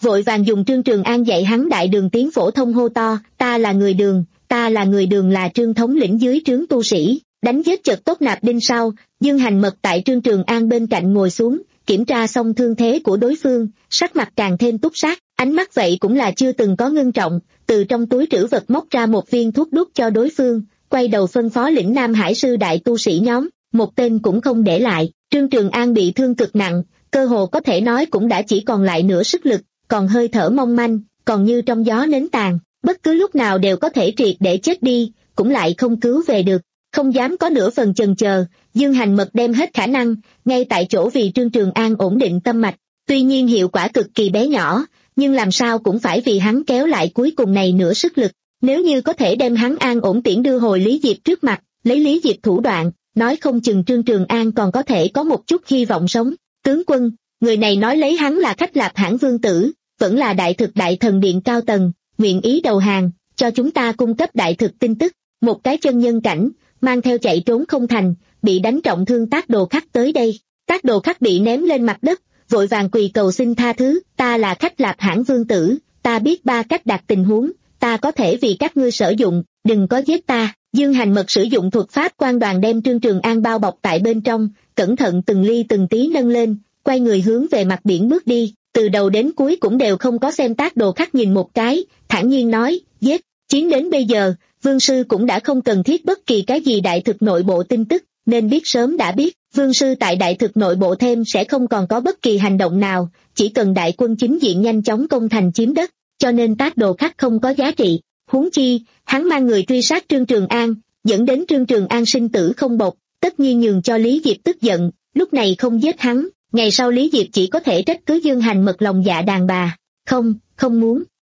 vội vàng dùng Trương Trường An dạy hắn đại đường tiếng phổ thông hô to, ta là người Đường, ta là người Đường là Trương thống lĩnh dưới trướng tu sĩ, đánh giết chật tốt nạp đinh sau, Dương Hành Mật tại Trương Trường An bên cạnh ngồi xuống, kiểm tra xong thương thế của đối phương, sắc mặt càng thêm túc sát, ánh mắt vậy cũng là chưa từng có ngưng trọng, từ trong túi trữ vật móc ra một viên thuốc đút cho đối phương, quay đầu phân phó lĩnh Nam Hải sư đại tu sĩ nhóm, một tên cũng không để lại. Trương Trường An bị thương cực nặng, cơ hồ có thể nói cũng đã chỉ còn lại nửa sức lực, còn hơi thở mong manh, còn như trong gió nến tàn, bất cứ lúc nào đều có thể triệt để chết đi, cũng lại không cứu về được. Không dám có nửa phần chần chờ, Dương Hành Mật đem hết khả năng, ngay tại chỗ vì Trương Trường An ổn định tâm mạch, tuy nhiên hiệu quả cực kỳ bé nhỏ, nhưng làm sao cũng phải vì hắn kéo lại cuối cùng này nửa sức lực, nếu như có thể đem hắn an ổn tiễn đưa hồi Lý Diệp trước mặt, lấy Lý Diệp thủ đoạn, nói không chừng Trương Trường An còn có thể có một chút hy vọng sống. Tướng quân, người này nói lấy hắn là khách Lạp Hãn vương tử, vẫn là đại thực đại thần điện cao tầng, nguyện ý đầu hàng, cho chúng ta cung cấp đại thực tin tức, một cái chân nhân cảnh, mang theo chạy trốn không thành, bị đánh trọng thương Tác Đồ Khắc tới đây. Tác Đồ Khắc bị ném lên mặt đất, vội vàng quỳ cầu xin tha thứ, ta là khách Lạp Hãn vương tử, ta biết ba cách đạt tình huống, ta có thể vì các ngươi sử dụng, đừng có giết ta. Dương Hành Mật sử dụng thuật pháp quan đoàn đem Trương Trường An bao bọc tại bên trong, cẩn thận từng ly từng tí nâng lên, quay người hướng về mặt biển bước đi, từ đầu đến cuối cũng đều không có xem Tác Đồ Khắc nhìn một cái, thản nhiên nói, giết. Chiến đến bây giờ, Vương Sư cũng đã không cần thiết bất kỳ cái gì đại thực nội bộ tin tức, nên biết sớm đã biết, Vương Sư tại đại thực nội bộ thêm sẽ không còn có bất kỳ hành động nào, chỉ cần đại quân chính diện nhanh chóng công thành chiếm đất, cho nên Tác Đồ Khắc không có giá trị. Huống chi, hắn mang người truy sát Trương Trường An, dẫn đến Trương Trường An sinh tử không bộc, tất nhiên nhường cho Lý Diệp tức giận, lúc này không giết hắn, ngày sau Lý Diệp chỉ có thể trách cứ Dương Hành Mật lòng dạ đàn bà, không, không muốn.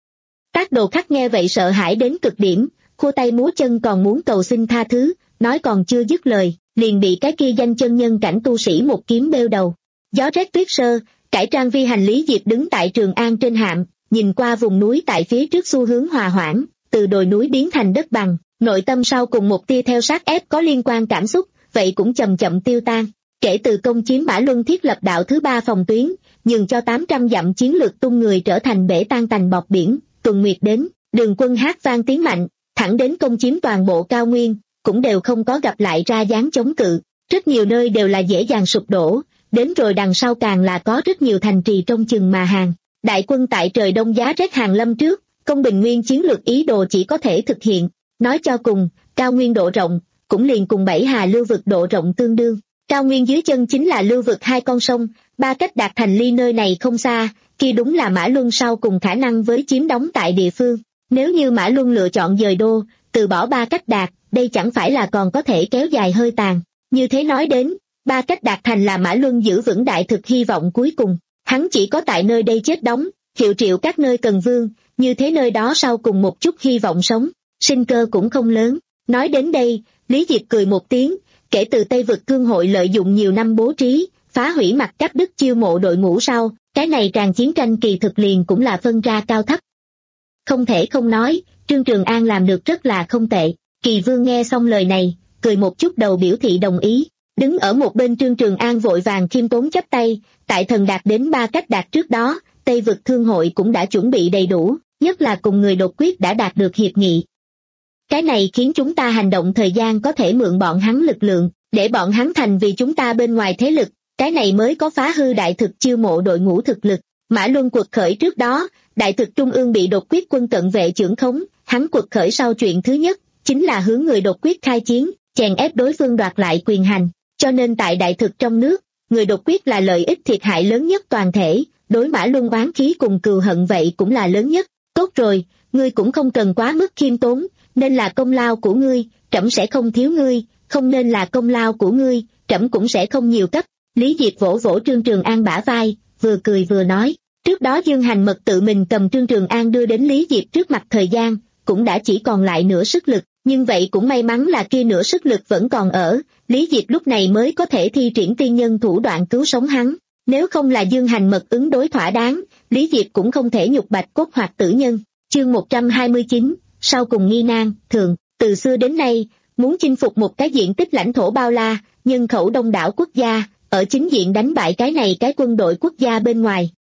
Tác Đồ Khắc nghe vậy sợ hãi đến cực điểm, khua tay múa chân còn muốn cầu xin tha thứ, nói còn chưa dứt lời, liền bị cái kia danh chân nhân cảnh tu sĩ một kiếm bêu đầu. Gió rét tuyết sơ, cải trang vi hành Lý Diệp đứng tại Trường An trên hạm, nhìn qua vùng núi tại phía trước xu hướng hòa hoãn, từ đồi núi biến thành đất bằng, nội tâm sau cùng một tia theo sát ép có liên quan cảm xúc, vậy cũng chậm chậm tiêu tan. Kể từ công chiếm Mã Luân thiết lập đạo thứ ba phòng tuyến, nhường cho tám trăm dặm chiến lược tung người trở thành bể tan tành bọt biển, tuần nguyệt đến, đường quân hát vang tiếng mạnh, thẳng đến công chiếm toàn bộ cao nguyên, cũng đều không có gặp lại ra dáng chống cự, rất nhiều nơi đều là dễ dàng sụp đổ, đến rồi đằng sau càng là có rất nhiều thành trì trong chừng mà hàng. Đại quân tại trời đông giá rét hàng lâm trước, công bình nguyên chiến lược ý đồ chỉ có thể thực hiện, nói cho cùng, cao nguyên độ rộng, cũng liền cùng bảy hà lưu vực độ rộng tương đương. Cao nguyên dưới chân chính là lưu vực hai con sông, ba cách đạt thành ly nơi này không xa, kia đúng là Mã Luân sau cùng khả năng với chiếm đóng tại địa phương. Nếu như Mã Luân lựa chọn dời đô, từ bỏ ba cách đạt, đây chẳng phải là còn có thể kéo dài hơi tàn. Như thế nói đến, ba cách đạt thành là Mã Luân giữ vững đại thực hy vọng cuối cùng. Hắn chỉ có tại nơi đây chết đóng, hiệu triệu các nơi cần vương, như thế nơi đó sau cùng một chút hy vọng sống, sinh cơ cũng không lớn. Nói đến đây, Lý Diệp cười một tiếng, kể từ Tây Vực Thương hội lợi dụng nhiều năm bố trí, phá hủy mặt cắt đứt chiêu mộ đội ngũ sau, cái này tràn chiến tranh kỳ thực liền cũng là phân ra cao thấp. Không thể không nói, Trương Trường An làm được rất là không tệ. Kỳ Vương nghe xong lời này, cười một chút đầu biểu thị đồng ý. Đứng ở một bên Trương Trường An vội vàng khiêm tốn chắp tay, tại thần đạt đến ba cách đạt trước đó, Tây Vực Thương hội cũng đã chuẩn bị đầy đủ, nhất là cùng người đột quyết đã đạt được hiệp nghị. Cái này khiến chúng ta hành động thời gian có thể mượn bọn hắn lực lượng, để bọn hắn thành vì chúng ta bên ngoài thế lực, cái này mới có phá hư đại thực chiêu mộ đội ngũ thực lực. Mã Luân quật khởi trước đó, đại thực trung ương bị đột quyết quân cận vệ trưởng khống, hắn quật khởi sau chuyện thứ nhất, chính là hướng người đột quyết khai chiến, chèn ép đối phương đoạt lại quyền hành, cho nên tại đại thực trong nước, người đột quyết là lợi ích thiệt hại lớn nhất toàn thể, đối Mã Luân oán khí cùng cừu hận vậy cũng là lớn nhất. Tốt rồi, ngươi cũng không cần quá mức khiêm tốn, nên là công lao của ngươi, trẫm sẽ không thiếu ngươi, không nên là công lao của ngươi, trẫm cũng sẽ không nhiều cấp. Lý Diệp vỗ vỗ Trương Trường An bả vai, vừa cười vừa nói, trước đó Dương Hành Mật tự mình cầm Trương Trường An đưa đến Lý Diệp trước mặt thời gian, cũng đã chỉ còn lại nửa sức lực, nhưng vậy cũng may mắn là kia nửa sức lực vẫn còn ở, Lý Diệp lúc này mới có thể thi triển tiên nhân thủ đoạn cứu sống hắn. Nếu không là Dương Hành Mật ứng đối thỏa đáng, Lý Diệp cũng không thể nhục bạch cốt hoặc tử nhân. Chương một trăm hai mươi chín, sau cùng nghi nan, thường, từ xưa đến nay, muốn chinh phục một cái diện tích lãnh thổ bao la, nhân khẩu đông đảo quốc gia, ở chính diện đánh bại cái này cái quân đội quốc gia bên ngoài,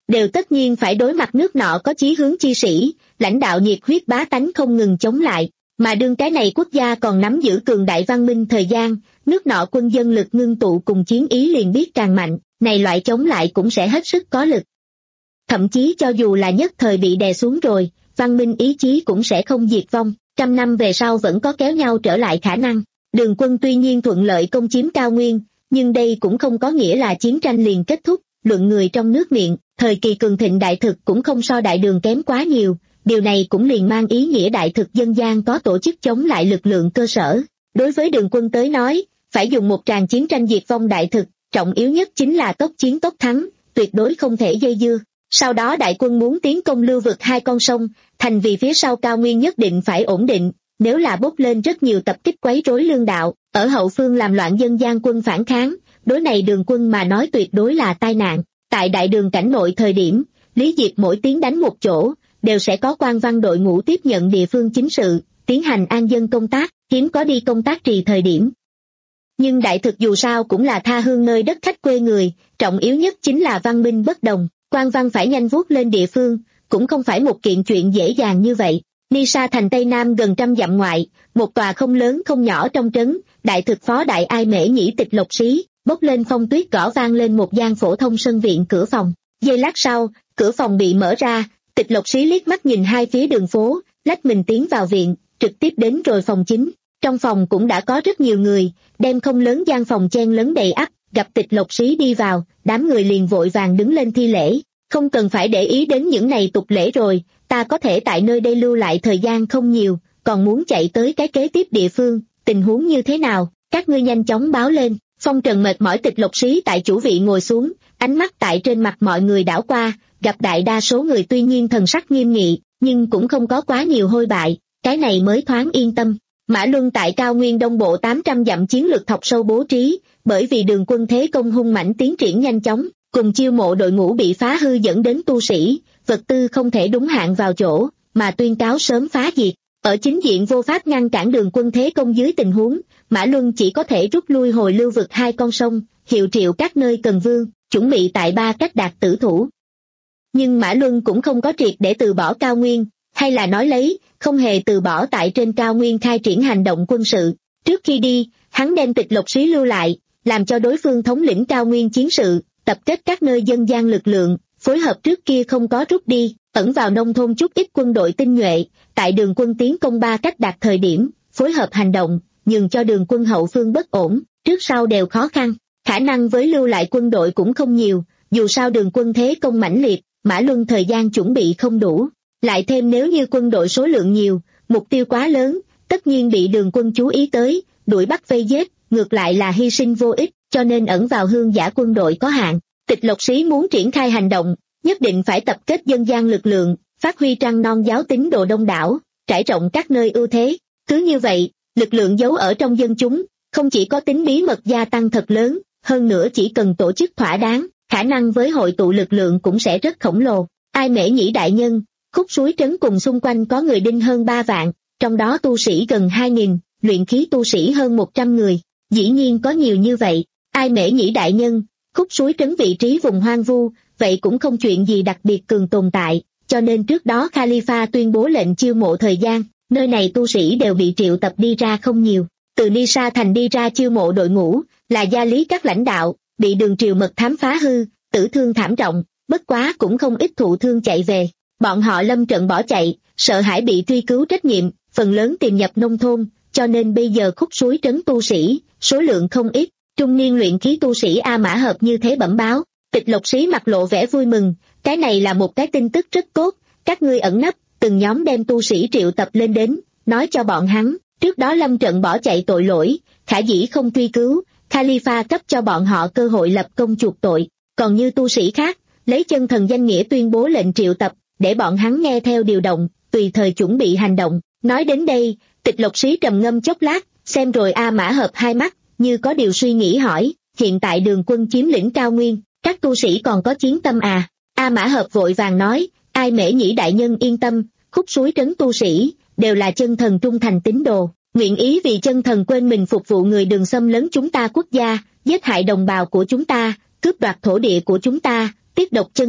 đều tất nhiên phải đối mặt nước nọ có chí hướng chi sĩ, lãnh đạo nhiệt huyết bá tánh không ngừng chống lại, mà đương cái này quốc gia còn nắm giữ cường đại văn minh thời gian, nước nọ quân dân lực ngưng tụ cùng chiến ý liền biết càng mạnh, này loại chống lại cũng sẽ hết sức có lực. Thậm chí cho dù là nhất thời bị đè xuống rồi, văn minh ý chí cũng sẽ không diệt vong, trăm năm về sau vẫn có kéo nhau trở lại khả năng. Đường quân tuy nhiên thuận lợi công chiếm cao nguyên, nhưng đây cũng không có nghĩa là chiến tranh liền kết thúc, luận người trong nước miệng, thời kỳ cường thịnh đại thực cũng không so đại đường kém quá nhiều, điều này cũng liền mang ý nghĩa đại thực dân gian có tổ chức chống lại lực lượng cơ sở. Đối với đường quân tới nói, phải dùng một tràng chiến tranh diệt vong đại thực, trọng yếu nhất chính là tốc chiến tốc thắng, tuyệt đối không thể dây dưa. Sau đó đại quân muốn tiến công lưu vực hai con sông, thành vì phía sau cao nguyên nhất định phải ổn định, nếu là bốc lên rất nhiều tập kích quấy rối lương đạo, ở hậu phương làm loạn dân gian quân phản kháng, đối này đường quân mà nói tuyệt đối là tai nạn. Tại đại đường cảnh nội thời điểm, Lý Diệp mỗi tiến đánh một chỗ, đều sẽ có quan văn đội ngũ tiếp nhận địa phương chính sự, tiến hành an dân công tác, hiếm có đi công tác trì thời điểm. Nhưng đại thực dù sao cũng là tha hương nơi đất khách quê người, trọng yếu nhất chính là văn minh bất đồng, quan văn phải nhanh vuốt lên địa phương, cũng không phải một kiện chuyện dễ dàng như vậy. Ni Sa thành Tây Nam gần trăm dặm ngoại, một tòa không lớn không nhỏ trong trấn, đại thực phó đại ai mễ nhĩ tịch lộc xí, bốc lên phong tuyết gõ vang lên một gian phổ thông sân viện cửa phòng. Giây lát sau, cửa phòng bị mở ra, tịch lộc xí liếc mắt nhìn hai phía đường phố, lách mình tiến vào viện, trực tiếp đến rồi phòng chính. Trong phòng cũng đã có rất nhiều người, đem không lớn gian phòng chen lấn đầy ắp, gặp tịch lộc xí đi vào, đám người liền vội vàng đứng lên thi lễ. Không cần phải để ý đến những này tục lễ rồi, ta có thể tại nơi đây lưu lại thời gian không nhiều, còn muốn chạy tới cái kế tiếp địa phương, tình huống như thế nào, các ngươi nhanh chóng báo lên. Phong Trần mệt mỏi tịch lộc xí tại chủ vị ngồi xuống, ánh mắt tại trên mặt mọi người đảo qua, gặp đại đa số người tuy nhiên thần sắc nghiêm nghị, nhưng cũng không có quá nhiều hôi bại, cái này mới thoáng yên tâm. Mã Luân tại cao nguyên đông bộ tám trăm dặm chiến lược thọc sâu bố trí, bởi vì đường quân thế công hung mãnh tiến triển nhanh chóng, cùng chiêu mộ đội ngũ bị phá hư dẫn đến tu sĩ, vật tư không thể đúng hạn vào chỗ, mà tuyên cáo sớm phá diệt. Ở chính diện vô pháp ngăn cản đường quân thế công dưới tình huống, Mã Luân chỉ có thể rút lui hồi lưu vực hai con sông, hiệu triệu các nơi cần vương, chuẩn bị tại ba cách đạt tử thủ. Nhưng Mã Luân cũng không có triệt để từ bỏ cao nguyên, hay là nói lấy, không hề từ bỏ tại trên cao nguyên khai triển hành động quân sự. Trước khi đi, hắn đem tịch lộc xí lưu lại, làm cho đối phương thống lĩnh cao nguyên chiến sự, tập kết các nơi dân gian lực lượng, phối hợp trước kia không có rút đi, ẩn vào nông thôn chút ít quân đội tinh nhuệ, tại đường quân tiến công ba cách đạt thời điểm, phối hợp hành động, nhường cho đường quân hậu phương bất ổn, trước sau đều khó khăn, khả năng với lưu lại quân đội cũng không nhiều, dù sao đường quân thế công mãnh liệt, Mã Luân thời gian chuẩn bị không đủ, lại thêm nếu như quân đội số lượng nhiều, mục tiêu quá lớn, tất nhiên bị đường quân chú ý tới, đuổi bắt vây giết, ngược lại là hy sinh vô ích, cho nên ẩn vào hương giả quân đội có hạn. Tịch lộc xí muốn triển khai hành động, nhất định phải tập kết dân gian lực lượng, phát huy trăng non giáo tín đồ đông đảo, trải rộng các nơi ưu thế. Cứ như vậy, lực lượng giấu ở trong dân chúng, không chỉ có tính bí mật gia tăng thật lớn, hơn nữa chỉ cần tổ chức thỏa đáng, khả năng với hội tụ lực lượng cũng sẽ rất khổng lồ. Ai mễ nhĩ đại nhân, khúc suối trấn cùng xung quanh có người đinh hơn ba vạn, trong đó tu sĩ gần hai nghìn, luyện khí tu sĩ hơn một trăm người, dĩ nhiên có nhiều như vậy. Ai mễ nhĩ đại nhân, khúc suối trấn vị trí vùng hoang vu, vậy cũng không chuyện gì đặc biệt cường tồn tại, cho nên trước đó Khalifa tuyên bố lệnh chiêu mộ thời gian, nơi này tu sĩ đều bị triệu tập đi ra không nhiều. Từ Ni Sa thành đi ra chiêu mộ đội ngũ, là gia lý các lãnh đạo, bị đường triều mật thám phá hư, tử thương thảm trọng, bất quá cũng không ít thụ thương chạy về. Bọn họ lâm trận bỏ chạy, sợ hãi bị truy cứu trách nhiệm, phần lớn tìm nhập nông thôn, cho nên bây giờ khúc suối trấn tu sĩ, số lượng không ít. Trung niên luyện khí tu sĩ A Mã Hợp như thế bẩm báo, tịch lộc xí mặt lộ vẻ vui mừng, cái này là một cái tin tức rất tốt, các ngươi ẩn nấp, từng nhóm đem tu sĩ triệu tập lên đến, nói cho bọn hắn, trước đó lâm trận bỏ chạy tội lỗi, khả dĩ không truy cứu, Khalifa cấp cho bọn họ cơ hội lập công chuộc tội, còn như tu sĩ khác, lấy chân thần danh nghĩa tuyên bố lệnh triệu tập, để bọn hắn nghe theo điều động, tùy thời chuẩn bị hành động. Nói đến đây, tịch lộc xí trầm ngâm chốc lát, xem rồi A Mã Hợp hai mắt, như có điều suy nghĩ hỏi, hiện tại đường quân chiếm lĩnh cao nguyên, các tu sĩ còn có chiến tâm à? A Mã Hợp vội vàng nói, ai mễ nhĩ đại nhân yên tâm, khúc suối trấn tu sĩ, đều là chân thần trung thành tín đồ, nguyện ý vì chân thần quên mình phục vụ người đường xâm lấn chúng ta quốc gia, giết hại đồng bào của chúng ta, cướp đoạt thổ địa của chúng ta, tiết độc chân thần,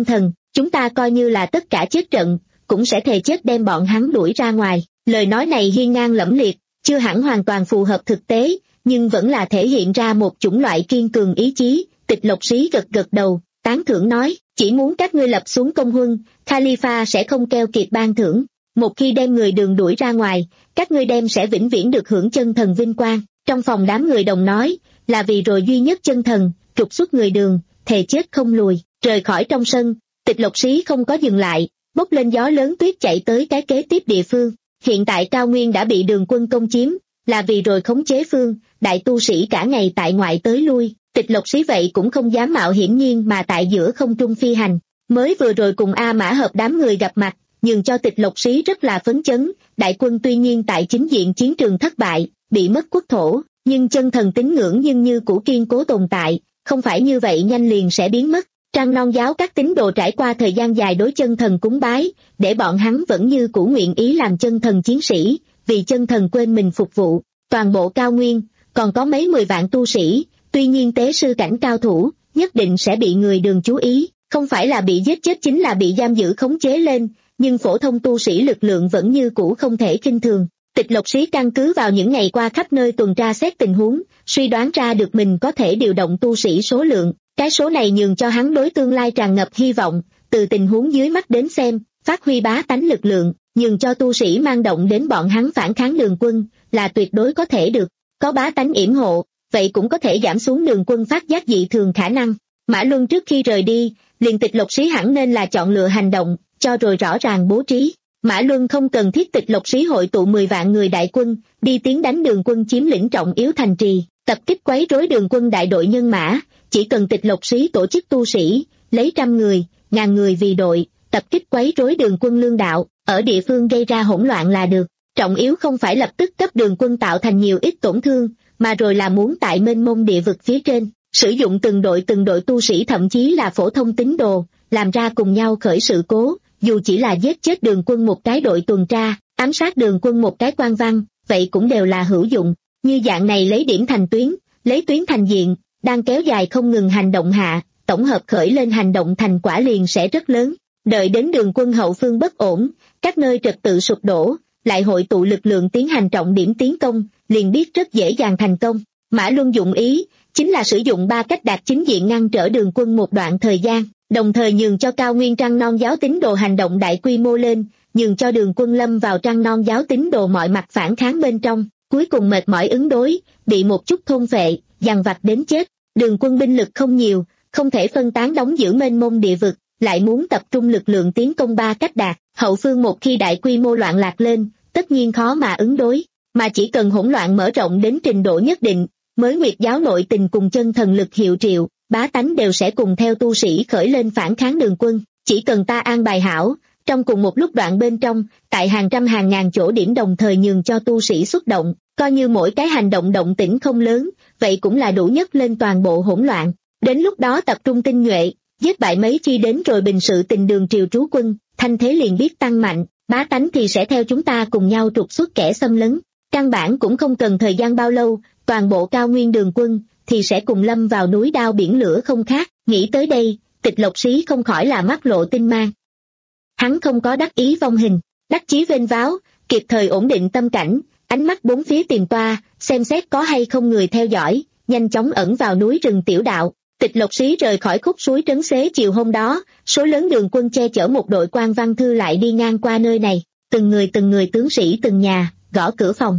chúng ta coi như là tất cả chết trận, cũng sẽ thề chết đem bọn hắn đuổi ra ngoài. Lời nói này hiên ngang lẫm liệt, chưa hẳn hoàn toàn phù hợp thực tế, nhưng vẫn là thể hiện ra một chủng loại kiên cường ý chí. Tịch Lộc Sĩ gật gật đầu, tán thưởng nói, chỉ muốn các ngươi lập xuống công huân, Khalifa sẽ không keo kiệt ban thưởng. Một khi đem người Đường đuổi ra ngoài, các ngươi đem sẽ vĩnh viễn được hưởng chân thần vinh quang. Trong phòng đám người đồng nói, là vì rồi duy nhất chân thần, trục xuất người Đường, thề chết không lùi. Rời khỏi trong sân, Tịch Lộc Sĩ không có dừng lại, bốc lên gió lớn tuyết chạy tới cái kế tiếp địa phương. Hiện tại cao nguyên đã bị Đường quân công chiếm, là vì rồi khống chế phương, đại tu sĩ cả ngày tại ngoại tới lui. Tịch Lộc Sĩ vậy cũng không dám mạo hiểm nhiên mà tại giữa không trung phi hành. Mới vừa rồi cùng A Mã Hợp đám người gặp mặt, nhưng cho Tịch Lộc Sĩ rất là phấn chấn. Đại quân tuy nhiên tại chính diện chiến trường thất bại, bị mất quốc thổ, nhưng chân thần tín ngưỡng nhưng như cũ kiên cố tồn tại, không phải như vậy nhanh liền sẽ biến mất. Trăng Non giáo các tín đồ trải qua thời gian dài đối chân thần cúng bái, để bọn hắn vẫn như cũ nguyện ý làm chân thần chiến sĩ, vì chân thần quên mình phục vụ. Toàn bộ cao nguyên, còn có mấy mười vạn tu sĩ, tuy nhiên tế sư cảnh cao thủ, nhất định sẽ bị người Đường chú ý, không phải là bị giết chết chính là bị giam giữ khống chế lên, nhưng phổ thông tu sĩ lực lượng vẫn như cũ không thể khinh thường. Tịch Lộc Sĩ căn cứ vào những ngày qua khắp nơi tuần tra xét tình huống, suy đoán ra được mình có thể điều động tu sĩ số lượng, cái số này nhường cho hắn đối tương lai tràn ngập hy vọng. Từ tình huống dưới mắt đến xem, phát huy bá tánh lực lượng, nhường cho tu sĩ mang động đến bọn hắn phản kháng Đường quân, là tuyệt đối có thể được. Có bá tánh yểm hộ, vậy cũng có thể giảm xuống Đường quân phát giác dị thường khả năng. Mã Luân trước khi rời đi, liền Tịch Lộc Sĩ hẳn nên là chọn lựa hành động, cho rồi rõ ràng bố trí. Mã Luân không cần thiết Tịch Lộc Sĩ hội tụ mười vạn người đại quân, đi tiến đánh Đường quân chiếm lĩnh trọng yếu thành trì, tập kích quấy rối Đường quân đại đội nhân mã, chỉ cần Tịch Lộc Sĩ tổ chức tu sĩ, lấy trăm người, ngàn người vì đội, tập kích quấy rối Đường quân lương đạo, ở địa phương gây ra hỗn loạn là được. Trọng yếu không phải lập tức cấp Đường quân tạo thành nhiều ít tổn thương, mà rồi là muốn tại mênh mông địa vực phía trên, sử dụng từng đội từng đội tu sĩ thậm chí là phổ thông tín đồ, làm ra cùng nhau khởi sự cố, dù chỉ là giết chết Đường quân một cái đội tuần tra, ám sát Đường quân một cái quan văn, vậy cũng đều là hữu dụng. Như dạng này lấy điểm thành tuyến, lấy tuyến thành diện, đang kéo dài không ngừng hành động hạ, tổng hợp khởi lên hành động thành quả liền sẽ rất lớn. Đợi đến Đường quân hậu phương bất ổn, các nơi trật tự sụp đổ, lại hội tụ lực lượng tiến hành trọng điểm tiến công, liền biết rất dễ dàng thành công. Mã Luân dụng ý, chính là sử dụng ba cách đạt chính diện ngăn trở Đường quân một đoạn thời gian, đồng thời nhường cho cao nguyên Trăng Non giáo tín đồ hành động đại quy mô lên, nhường cho Đường quân lâm vào Trăng Non giáo tín đồ mọi mặt phản kháng bên trong, cuối cùng mệt mỏi ứng đối, bị một chút thôn phệ, dằn vặt đến chết. Đường quân binh lực không nhiều, không thể phân tán đóng giữ mênh mông địa vực, lại muốn tập trung lực lượng tiến công ba cách đạt, hậu phương một khi đại quy mô loạn lạc lên, tất nhiên khó mà ứng đối, mà chỉ cần hỗn loạn mở rộng đến trình độ nhất định, mới Nguyệt giáo nội tình cùng chân thần lực hiệu triệu, bá tánh đều sẽ cùng theo tu sĩ khởi lên phản kháng Đường quân. Chỉ cần ta an bài hảo, trong cùng một lúc đoạn bên trong, tại hàng trăm hàng ngàn chỗ điểm đồng thời nhường cho tu sĩ xuất động, coi như mỗi cái hành động động tĩnh không lớn, vậy cũng là đủ nhất lên toàn bộ hỗn loạn. Đến lúc đó tập trung tinh nhuệ, giết bại mấy chi đến rồi bình sự tình Đường triều trú quân, thanh thế liền biết tăng mạnh, bá tánh thì sẽ theo chúng ta cùng nhau trục xuất kẻ xâm lấn. Căn bản cũng không cần thời gian bao lâu, toàn bộ cao nguyên Đường quân thì sẽ cùng lâm vào núi đao biển lửa không khác. Nghĩ tới đây, Tịch Lộc Sĩ không khỏi là mắt lộ tinh mang. Hắn không có đắc ý vong hình, đắc chí vênh váo, kịp thời ổn định tâm cảnh, ánh mắt bốn phía tìm toa, xem xét có hay không người theo dõi, nhanh chóng ẩn vào núi rừng tiểu đạo. Tịch Lộc Sĩ rời khỏi khúc suối Trấn Xế chiều hôm đó, số lớn Đường quân che chở một đội quan văn thư lại đi ngang qua nơi này, từng người từng người tướng sĩ từng nhà, gõ cửa phòng.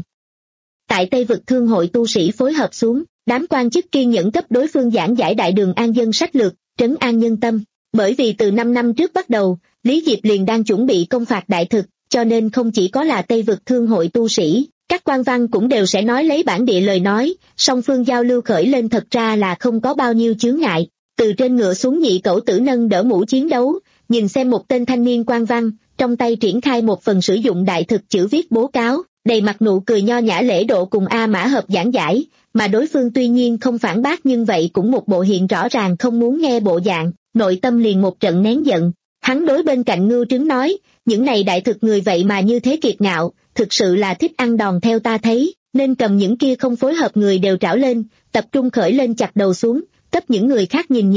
Tại Tây vực thương hội tu sĩ phối hợp xuống, đám quan chức kiên nhẫn cấp đối phương giảng giải đại đường an dân sách lược, trấn an nhân tâm. Bởi vì từ năm năm trước bắt đầu, Lý Diệp liền đang chuẩn bị công phạt đại thực, cho nên không chỉ có là Tây vực thương hội tu sĩ, các quan văn cũng đều sẽ nói lấy bản địa lời nói, song phương giao lưu khởi lên thật ra là không có bao nhiêu chướng ngại. Từ trên ngựa xuống nhị cẩu tử nâng đỡ mũ chiến đấu, nhìn xem một tên thanh niên quan văn, trong tay triển khai một phần sử dụng đại thực chữ viết bố cáo, đầy mặt nụ cười nho nhã lễ độ cùng A Mã Hợp giảng giải, mà đối phương tuy nhiên không phản bác nhưng vậy cũng một bộ hiện rõ ràng không muốn nghe bộ dạng, nội tâm liền một trận nén giận. Hắn đối bên cạnh Ngưu Trứng nói, những này đại thực người vậy mà như thế kiệt ngạo, thực sự là thích ăn đòn theo ta thấy, nên cầm những kia không phối hợp người đều trảo lên, tập trung khởi lên chặt đầu xuống, cấp những người khác nhìn nhìn.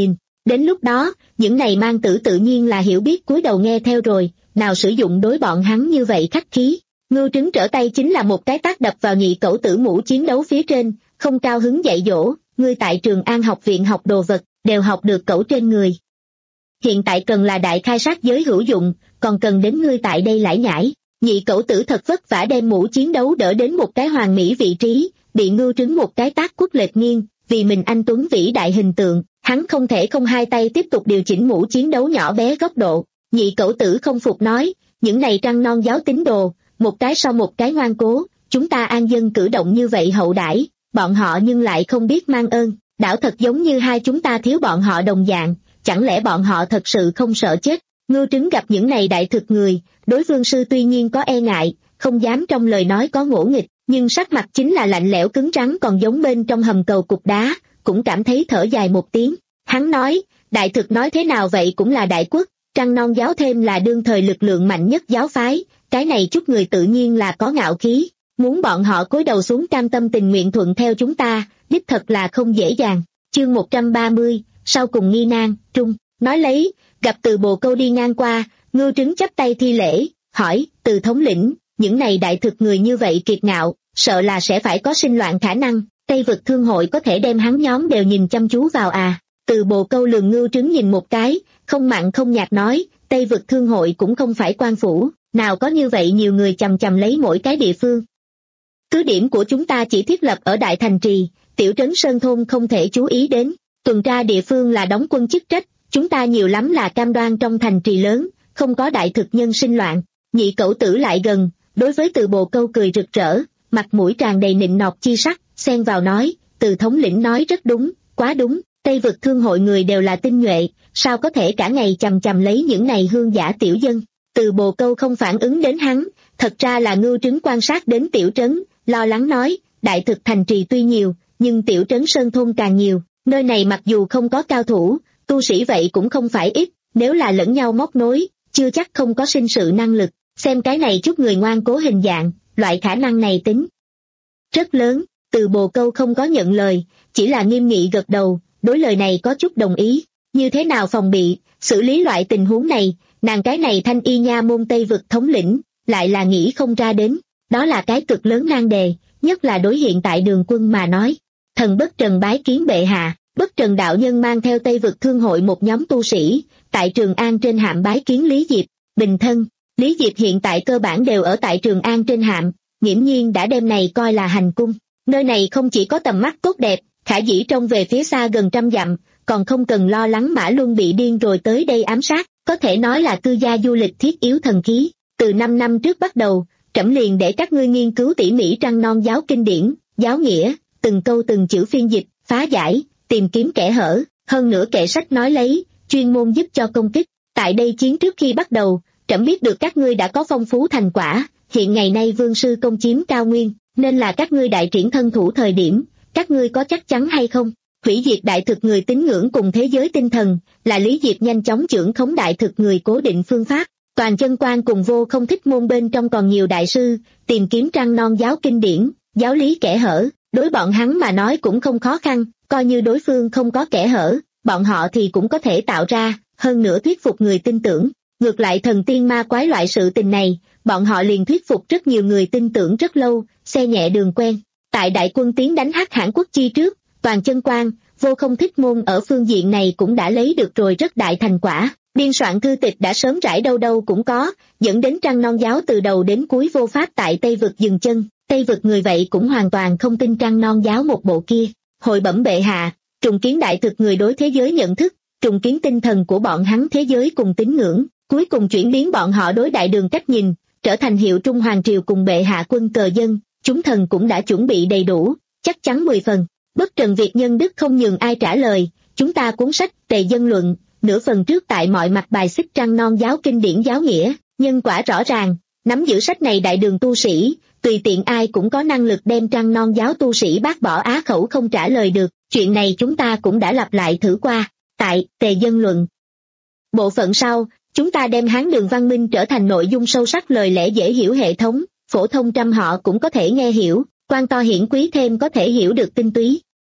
Đến lúc đó, những này mang tử tự nhiên là hiểu biết cúi đầu nghe theo rồi, nào sử dụng đối bọn hắn như vậy khách khí. Ngưu Trứng trở tay chính là một cái tát đập vào nhị cẩu tử mũ chiến đấu phía trên, không cao hứng dạy dỗ, ngươi tại Trường An học viện học đồ vật, đều học được cẩu trên người. Hiện tại cần là đại khai sát giới hữu dụng, còn cần đến ngươi tại đây lải nhải. Nhị cẩu tử thật vất vả đem mũ chiến đấu đỡ đến một cái hoàn mỹ vị trí, bị Ngưu Trứng một cái tát quất lệch nghiêng, vì mình anh tuấn vĩ đại hình tượng, hắn không thể không hai tay tiếp tục điều chỉnh mũ chiến đấu nhỏ bé góc độ. Nhị cẩu tử không phục nói, những này trăng non giáo tín đồ, một cái sau một cái ngoan cố, chúng ta an dân cử động như vậy hậu đãi, bọn họ nhưng lại không biết mang ơn, đảo thật giống như hai chúng ta thiếu bọn họ đồng dạng, chẳng lẽ bọn họ thật sự không sợ chết. Ngưu Trứng gặp những này đại thực người, đối vương sư tuy nhiên có e ngại, không dám trong lời nói có ngỗ nghịch, nhưng sắc mặt chính là lạnh lẽo cứng rắn còn giống bên trong hầm cầu cục đá, cũng cảm thấy thở dài một tiếng. Hắn nói, đại thực nói thế nào vậy cũng là đại quốc, trăng non giáo thêm là đương thời lực lượng mạnh nhất giáo phái, cái này chút người tự nhiên là có ngạo khí, muốn bọn họ cúi đầu xuống cam tâm tình nguyện thuận theo chúng ta, đích thật là không dễ dàng. Chương một trăm ba mươi, sau cùng nghi nan, trung, nói lấy, gặp Từ Bồ Câu đi ngang qua, Ngưu Trứng chắp tay thi lễ, hỏi, Từ thống lĩnh, những này đại thực người như vậy kiệt ngạo, sợ là sẽ phải có sinh loạn khả năng, Tây Vực Thương hội có thể đem hắn nhóm đều nhìn chăm chú vào à. Từ Bồ Câu lườm Ngưu Trứng nhìn một cái, không mặn không nhạt nói, Tây Vực Thương hội cũng không phải quan phủ, nào có như vậy nhiều người chằm chằm lấy mỗi cái địa phương. Cứ điểm của chúng ta chỉ thiết lập ở Đại Thành Trì, tiểu trấn Sơn Thôn không thể chú ý đến, tuần tra địa phương là đóng quân chức trách, chúng ta nhiều lắm là cam đoan trong thành trì lớn, không có đại thực nhân sinh loạn. Nhị cẩu tử lại gần, đối với Từ Bồ Câu cười rực rỡ, mặt mũi tràn đầy nịnh nọt chi sắc, xen vào nói, Từ thống lĩnh nói rất đúng, quá đúng, Tây Vực Thương hội người đều là tinh nhuệ, sao có thể cả ngày chằm chằm lấy những này hương giả tiểu dân. Từ Bồ Câu không phản ứng đến hắn, thật ra là Ngưu Trứng quan sát đến tiểu trấn, lo lắng nói, đại thực thành trì tuy nhiều, nhưng tiểu trấn Sơn Thôn càng nhiều, nơi này mặc dù không có cao thủ, tu sĩ vậy cũng không phải ít, nếu là lẫn nhau móc nối, chưa chắc không có sinh sự năng lực, xem cái này chút người ngoan cố hình dạng, loại khả năng này tính rất lớn. Từ Bồ Câu không có nhận lời, chỉ là nghiêm nghị gật đầu, đối lời này có chút đồng ý. Như thế nào phòng bị, xử lý loại tình huống này, nàng cái này Thanh Y Nha môn Tây Vực thống lĩnh, lại là nghĩ không ra đến, đó là cái cực lớn nan đề, nhất là đối hiện tại Đường Quân mà nói. Thần Bất Trần bái kiến bệ hạ. Bất Trần đạo nhân mang theo Tây Vực Thương hội một nhóm tu sĩ, tại Trường An trên hạm bái kiến Lý Diệp, bình thân. Lý Diệp hiện tại cơ bản đều ở tại Trường An trên hạm, nghiễm nhiên đã đem này coi là hành cung. Nơi này không chỉ có tầm mắt tốt đẹp, khả dĩ trông về phía xa gần trăm dặm, còn không cần lo lắng Mã Luân bị điên rồi tới đây ám sát, có thể nói là cư gia du lịch thiết yếu thần khí. Từ năm năm trước bắt đầu, trẫm liền để các ngươi nghiên cứu tỉ mỉ trăng non giáo kinh điển, giáo nghĩa, từng câu từng chữ phiên dịch, phá giải, tìm kiếm kẽ hở, hơn nữa kệ sách nói lấy, chuyên môn giúp cho công kích. Tại đây chiến trước khi bắt đầu, trẫm biết được các ngươi đã có phong phú thành quả, hiện ngày nay vương sư công chiếm cao nguyên, nên là các ngươi đại triển thân thủ thời điểm, các ngươi có chắc chắn hay không? Hủy diệt đại thực người tín ngưỡng cùng thế giới tinh thần, là Lý Diệp nhanh chóng trưởng khống đại thực người cố định phương pháp. Toàn Chân Quan cùng Vô Không Thích môn bên trong còn nhiều đại sư, tìm kiếm trăng non giáo kinh điển, giáo lý kẽ hở, đối bọn hắn mà nói cũng không khó khăn, coi như đối phương không có kẽ hở, bọn họ thì cũng có thể tạo ra, hơn nữa thuyết phục người tin tưởng. Ngược lại thần tiên ma quái loại sự tình này, bọn họ liền thuyết phục rất nhiều người tin tưởng rất lâu, xe nhẹ đường quen. Tại đại quân tiến đánh Hắc Hãn quốc chi trước, Toàn Chân Quan, Vô Không Thích môn ở phương diện này cũng đã lấy được rồi rất đại thành quả. Biên soạn thư tịch đã sớm rải đâu đâu cũng có, dẫn đến trăng non giáo từ đầu đến cuối vô pháp tại Tây Vực dừng chân. Tây Vực người vậy cũng hoàn toàn không tin trăng non giáo một bộ kia. Hội bẩm bệ hạ, trùng kiến đại thực người đối thế giới nhận thức, trùng kiến tinh thần của bọn hắn thế giới cùng tín ngưỡng, cuối cùng chuyển biến bọn họ đối đại đường cách nhìn, trở thành hiệu trung hoàng triều cùng bệ hạ quân cờ dân. Chúng thần cũng đã chuẩn bị đầy đủ, chắc chắn mười phần. Bất Trần Việt nhân đức không nhường ai trả lời, chúng ta cuốn sách Tề Dân Luận, nửa phần trước tại mọi mặt bài xích trăng non giáo kinh điển giáo nghĩa, nhân quả rõ ràng, nắm giữ sách này đại đường tu sĩ, tùy tiện ai cũng có năng lực đem trăng non giáo tu sĩ bác bỏ á khẩu không trả lời được, chuyện này chúng ta cũng đã lặp lại thử qua, tại Tề Dân Luận. Bộ phận sau, chúng ta đem Hán đường văn minh trở thành nội dung sâu sắc lời lẽ dễ hiểu hệ thống, phổ thông trăm họ cũng có thể nghe hiểu, quan to hiển quý thêm có thể hiểu được tinh túy.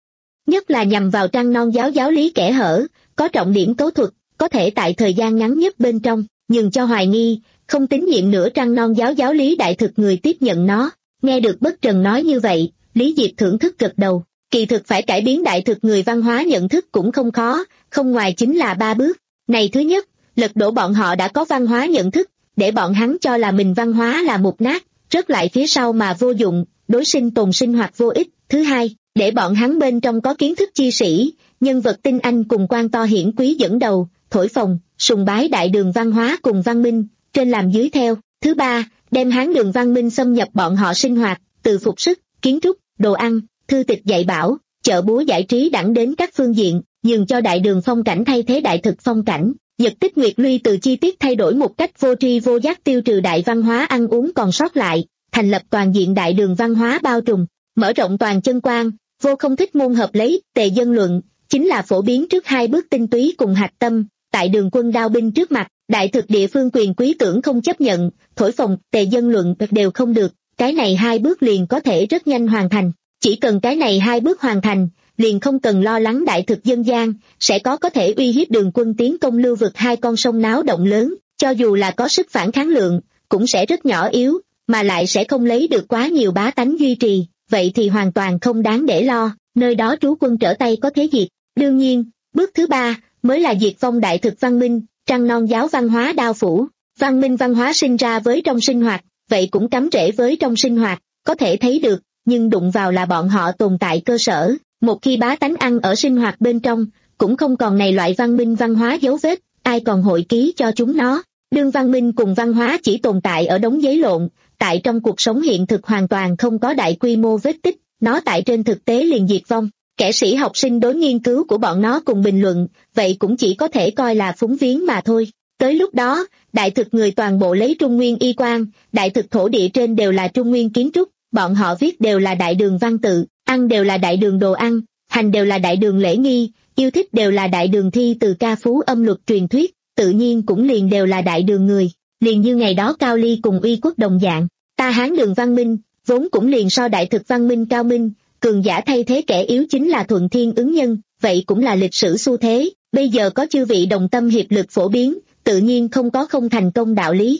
nhất là nhằm vào Trăng Non giáo giáo lý kẽ hở, có trọng điểm cấu thuật, có thể tại thời gian ngắn nhất bên trong, nhường cho hoài nghi, không tín nhiệm nữa Trăng Non giáo giáo lý đại thực người tiếp nhận nó. Nghe được Bất Trần nói như vậy, Lý Diệp thưởng thức gật đầu, kỳ thực phải cải biến đại thực người văn hóa nhận thức cũng không khó, không ngoài chính là ba bước. Này thứ nhất, lật đổ bọn họ đã có văn hóa nhận thức, để bọn hắn cho là mình văn hóa là mục nát, rớt lại phía sau mà vô dụng, đối sinh tồn sinh hoạt vô ích. Thứ hai, để bọn hắn bên trong có kiến thức chi sĩ, nhân vật tinh anh cùng quan to hiển quý dẫn đầu, thổi phồng, sùng bái đại đường văn hóa cùng văn minh, trên làm dưới theo. Thứ ba, đem Hán đường văn minh xâm nhập bọn họ sinh hoạt, từ phục sức, kiến trúc, đồ ăn, thư tịch dạy bảo, chợ búa giải trí đẳng đến các phương diện, nhường cho đại đường phong cảnh thay thế đại thực phong cảnh. Nhật Tích Nguyệt Luy từ chi tiết thay đổi một cách vô tri vô giác, tiêu trừ đại văn hóa ăn uống còn sót lại, thành lập toàn diện đại đường văn hóa bao trùm, mở rộng toàn chân quan. Vô không thích môn hợp lấy, tề dân luận, chính là phổ biến trước hai bước tinh túy cùng hạch tâm, tại đường quân đao binh trước mặt, đại thực địa phương quyền quý tưởng không chấp nhận, thổi phồng, tề dân luận đều không được, cái này hai bước liền có thể rất nhanh hoàn thành. Chỉ cần cái này hai bước hoàn thành, liền không cần lo lắng đại thực dân gian, sẽ có có thể uy hiếp đường quân tiến công lưu vực hai con sông náo động lớn, cho dù là có sức phản kháng lượng, cũng sẽ rất nhỏ yếu, mà lại sẽ không lấy được quá nhiều bá tánh duy trì, vậy thì hoàn toàn không đáng để lo, nơi đó trú quân trở tay có thế diệt. Đương nhiên, bước thứ ba, mới là diệt vong đại thực văn minh, Trăng Non giáo văn hóa đao phủ, văn minh văn hóa sinh ra với trong sinh hoạt, vậy cũng cắm rễ với trong sinh hoạt, có thể thấy được, nhưng đụng vào là bọn họ tồn tại cơ sở, một khi bá tánh ăn ở sinh hoạt bên trong, cũng không còn này loại văn minh văn hóa dấu vết, ai còn hội ký cho chúng nó. Đương văn minh cùng văn hóa chỉ tồn tại ở đống giấy lộn, tại trong cuộc sống hiện thực hoàn toàn không có đại quy mô vết tích, nó tại trên thực tế liền diệt vong. Kẻ sĩ học sinh đối nghiên cứu của bọn nó cùng bình luận, vậy cũng chỉ có thể coi là phúng viếng mà thôi. Tới lúc đó, đại thực người toàn bộ lấy Trung Nguyên y quan, đại thực thổ địa trên đều là Trung Nguyên kiến trúc, bọn họ viết đều là đại đường văn tự, ăn đều là đại đường đồ ăn, hành đều là đại đường lễ nghi, yêu thích đều là đại đường thi từ ca phú âm luật truyền thuyết, tự nhiên cũng liền đều là đại đường người, liền như ngày đó Cao Ly cùng Uy Quốc đồng dạng. Ta Hán đường văn minh, vốn cũng liền so đại thực văn minh cao minh, cường giả thay thế kẻ yếu chính là thuận thiên ứng nhân, vậy cũng là lịch sử xu thế, bây giờ có chư vị đồng tâm hiệp lực phổ biến, tự nhiên không có không thành công đạo lý.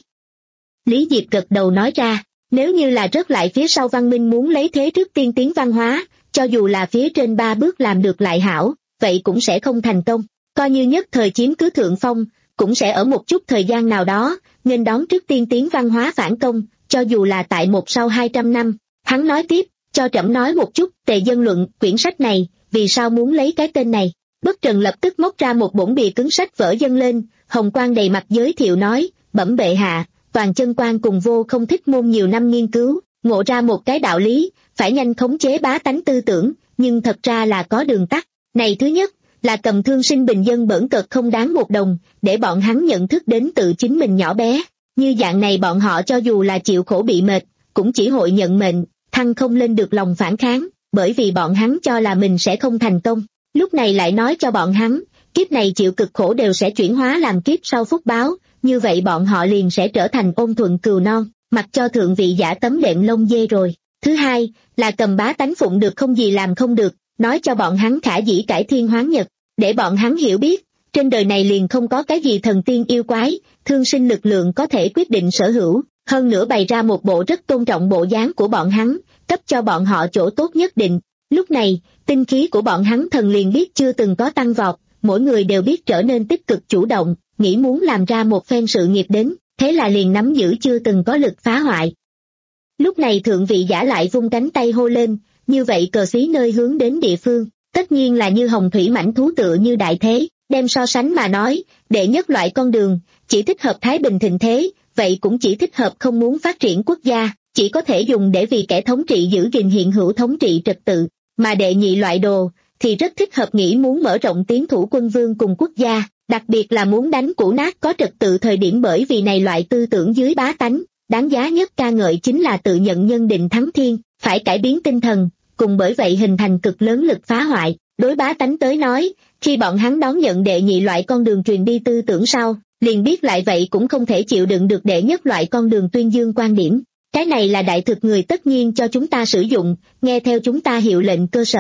Lý Diệp gật đầu nói ra, nếu như là rớt lại phía sau văn minh muốn lấy thế trước tiên tiến văn hóa, cho dù là phía trên ba bước làm được lại hảo, vậy cũng sẽ không thành công, coi như nhất thời chiếm cứ thượng phong, cũng sẽ ở một chút thời gian nào đó, nghênh đón trước tiên tiến văn hóa phản công, cho dù là tại một sau hai trăm năm. Hắn nói tiếp, cho trẫm nói một chút, tề dân luận, quyển sách này, vì sao muốn lấy cái tên này. Bất Trần lập tức móc ra một bổn bìa cứng sách vỡ dâng lên, hồng quang đầy mặt giới thiệu nói, bẩm bệ hạ, toàn chân quan cùng vô không thích môn nhiều năm nghiên cứu, ngộ ra một cái đạo lý, phải nhanh khống chế bá tánh tư tưởng, nhưng thật ra là có đường tắt. Này thứ nhất, là cầm thương sinh bình dân bỡn cợt không đáng một đồng, để bọn hắn nhận thức đến tự chính mình nhỏ bé. Như dạng này bọn họ cho dù là chịu khổ bị mệt, cũng chỉ hội nhận mệnh, thăng không lên được lòng phản kháng, bởi vì bọn hắn cho là mình sẽ không thành công. Lúc này lại nói cho bọn hắn, kiếp này chịu cực khổ đều sẽ chuyển hóa làm kiếp sau phúc báo, như vậy bọn họ liền sẽ trở thành ôn thuận cừu non, mặc cho thượng vị giả tấm đệm lông dê rồi. Thứ hai, là cầm bá tánh phụng được không gì làm không được, nói cho bọn hắn khả dĩ cải thiên hoán nhật, để bọn hắn hiểu biết, trên đời này liền không có cái gì thần tiên yêu quái, thương sinh lực lượng có thể quyết định sở hữu, hơn nữa bày ra một bộ rất tôn trọng bộ dáng của bọn hắn, cấp cho bọn họ chỗ tốt nhất định. Lúc này, tinh khí của bọn hắn thần liền biết chưa từng có tăng vọt, mỗi người đều biết trở nên tích cực chủ động, nghĩ muốn làm ra một phen sự nghiệp đến, thế là liền nắm giữ chưa từng có lực phá hoại. Lúc này thượng vị giả lại vung cánh tay hô lên, như vậy cờ xí nơi hướng đến địa phương, tất nhiên là như hồng thủy mãnh thú tựa như đại thế, đem so sánh mà nói, đệ nhất loại con đường, chỉ thích hợp thái bình thịnh thế, vậy cũng chỉ thích hợp không muốn phát triển quốc gia, chỉ có thể dùng để vì kẻ thống trị giữ gìn hiện hữu thống trị trật tự, mà đệ nhị loại đồ, thì rất thích hợp nghĩ muốn mở rộng tiến thủ quân vương cùng quốc gia, đặc biệt là muốn đánh cũ nát có trật tự thời điểm, bởi vì này loại tư tưởng dưới bá tánh, đáng giá nhất ca ngợi chính là tự nhận nhân định thắng thiên, phải cải biến tinh thần, cùng bởi vậy hình thành cực lớn lực phá hoại. Đối bá tánh tới nói, khi bọn hắn đón nhận đệ nhị loại con đường truyền đi tư tưởng sau, liền biết lại vậy cũng không thể chịu đựng được đệ nhất loại con đường tuyên dương quan điểm. Cái này là đại thực người tất nhiên cho chúng ta sử dụng, nghe theo chúng ta hiệu lệnh cơ sở,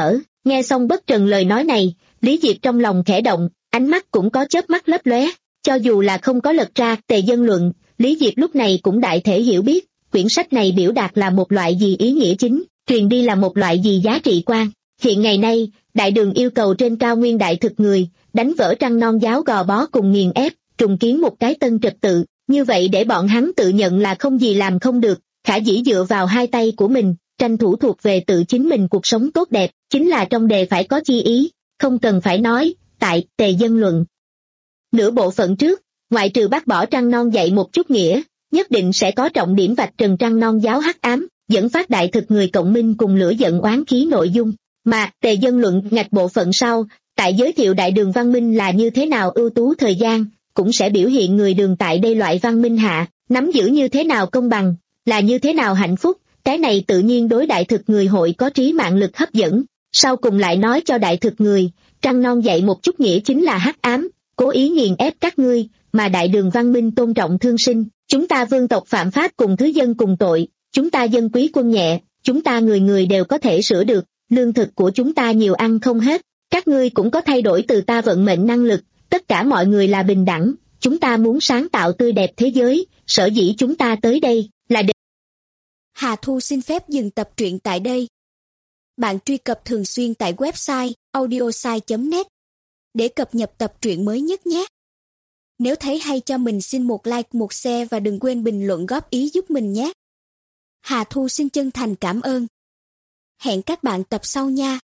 Nghe xong Bất Trần lời nói này, Lý Diệp trong lòng khẽ động, ánh mắt cũng có chớp mắt lấp lóe. Cho dù là không có lật ra Tề Dân Luận, Lý Diệp lúc này cũng đại thể hiểu biết, quyển sách này biểu đạt là một loại gì ý nghĩa chính, truyền đi là một loại gì giá trị quan. Hiện ngày nay, Đại Đường yêu cầu trên cao nguyên đại thực người, đánh vỡ trăng non giáo gò bó cùng nghiền ép, trùng kiến một cái tân trật tự, như vậy để bọn hắn tự nhận là không gì làm không được, khả dĩ dựa vào hai tay của mình, tranh thủ thuộc về tự chính mình cuộc sống tốt đẹp, chính là trong đề phải có chi ý, không cần phải nói, tại Tề Dân Luận. Nửa bộ phận trước, ngoại trừ bác bỏ trăng non dạy một chút nghĩa, nhất định sẽ có trọng điểm vạch trần trăng non giáo hắc ám, dẫn phát đại thực người cộng minh cùng lửa giận oán khí nội dung, mà Tề Dân Luận ngạch bộ phận sau, tại giới thiệu đại đường văn minh là như thế nào ưu tú thời gian, cũng sẽ biểu hiện người đường tại đây loại văn minh hạ, nắm giữ như thế nào công bằng, là như thế nào hạnh phúc, cái này tự nhiên đối đại thực người hội có trí mạng lực hấp dẫn. Sau cùng lại nói cho đại thực người, trăng non dạy một chút nghĩa chính là hắc ám, cố ý nghiền ép các ngươi, mà đại đường văn minh tôn trọng thương sinh, chúng ta vương tộc phạm pháp cùng thứ dân cùng tội, chúng ta dân quý quân nhẹ, chúng ta người người đều có thể sửa được, lương thực của chúng ta nhiều ăn không hết, các ngươi cũng có thay đổi từ ta vận mệnh năng lực, tất cả mọi người là bình đẳng, chúng ta muốn sáng tạo tươi đẹp thế giới, sở dĩ chúng ta tới đây, là để... Hà Thu xin phép dừng tập truyện tại đây. Bạn truy cập thường xuyên tại website audiosai chấm net để cập nhật tập truyện mới nhất nhé. Nếu thấy hay cho mình xin một like, một share và đừng quên bình luận góp ý giúp mình nhé. Hà Thu xin chân thành cảm ơn. Hẹn các bạn tập sau nha.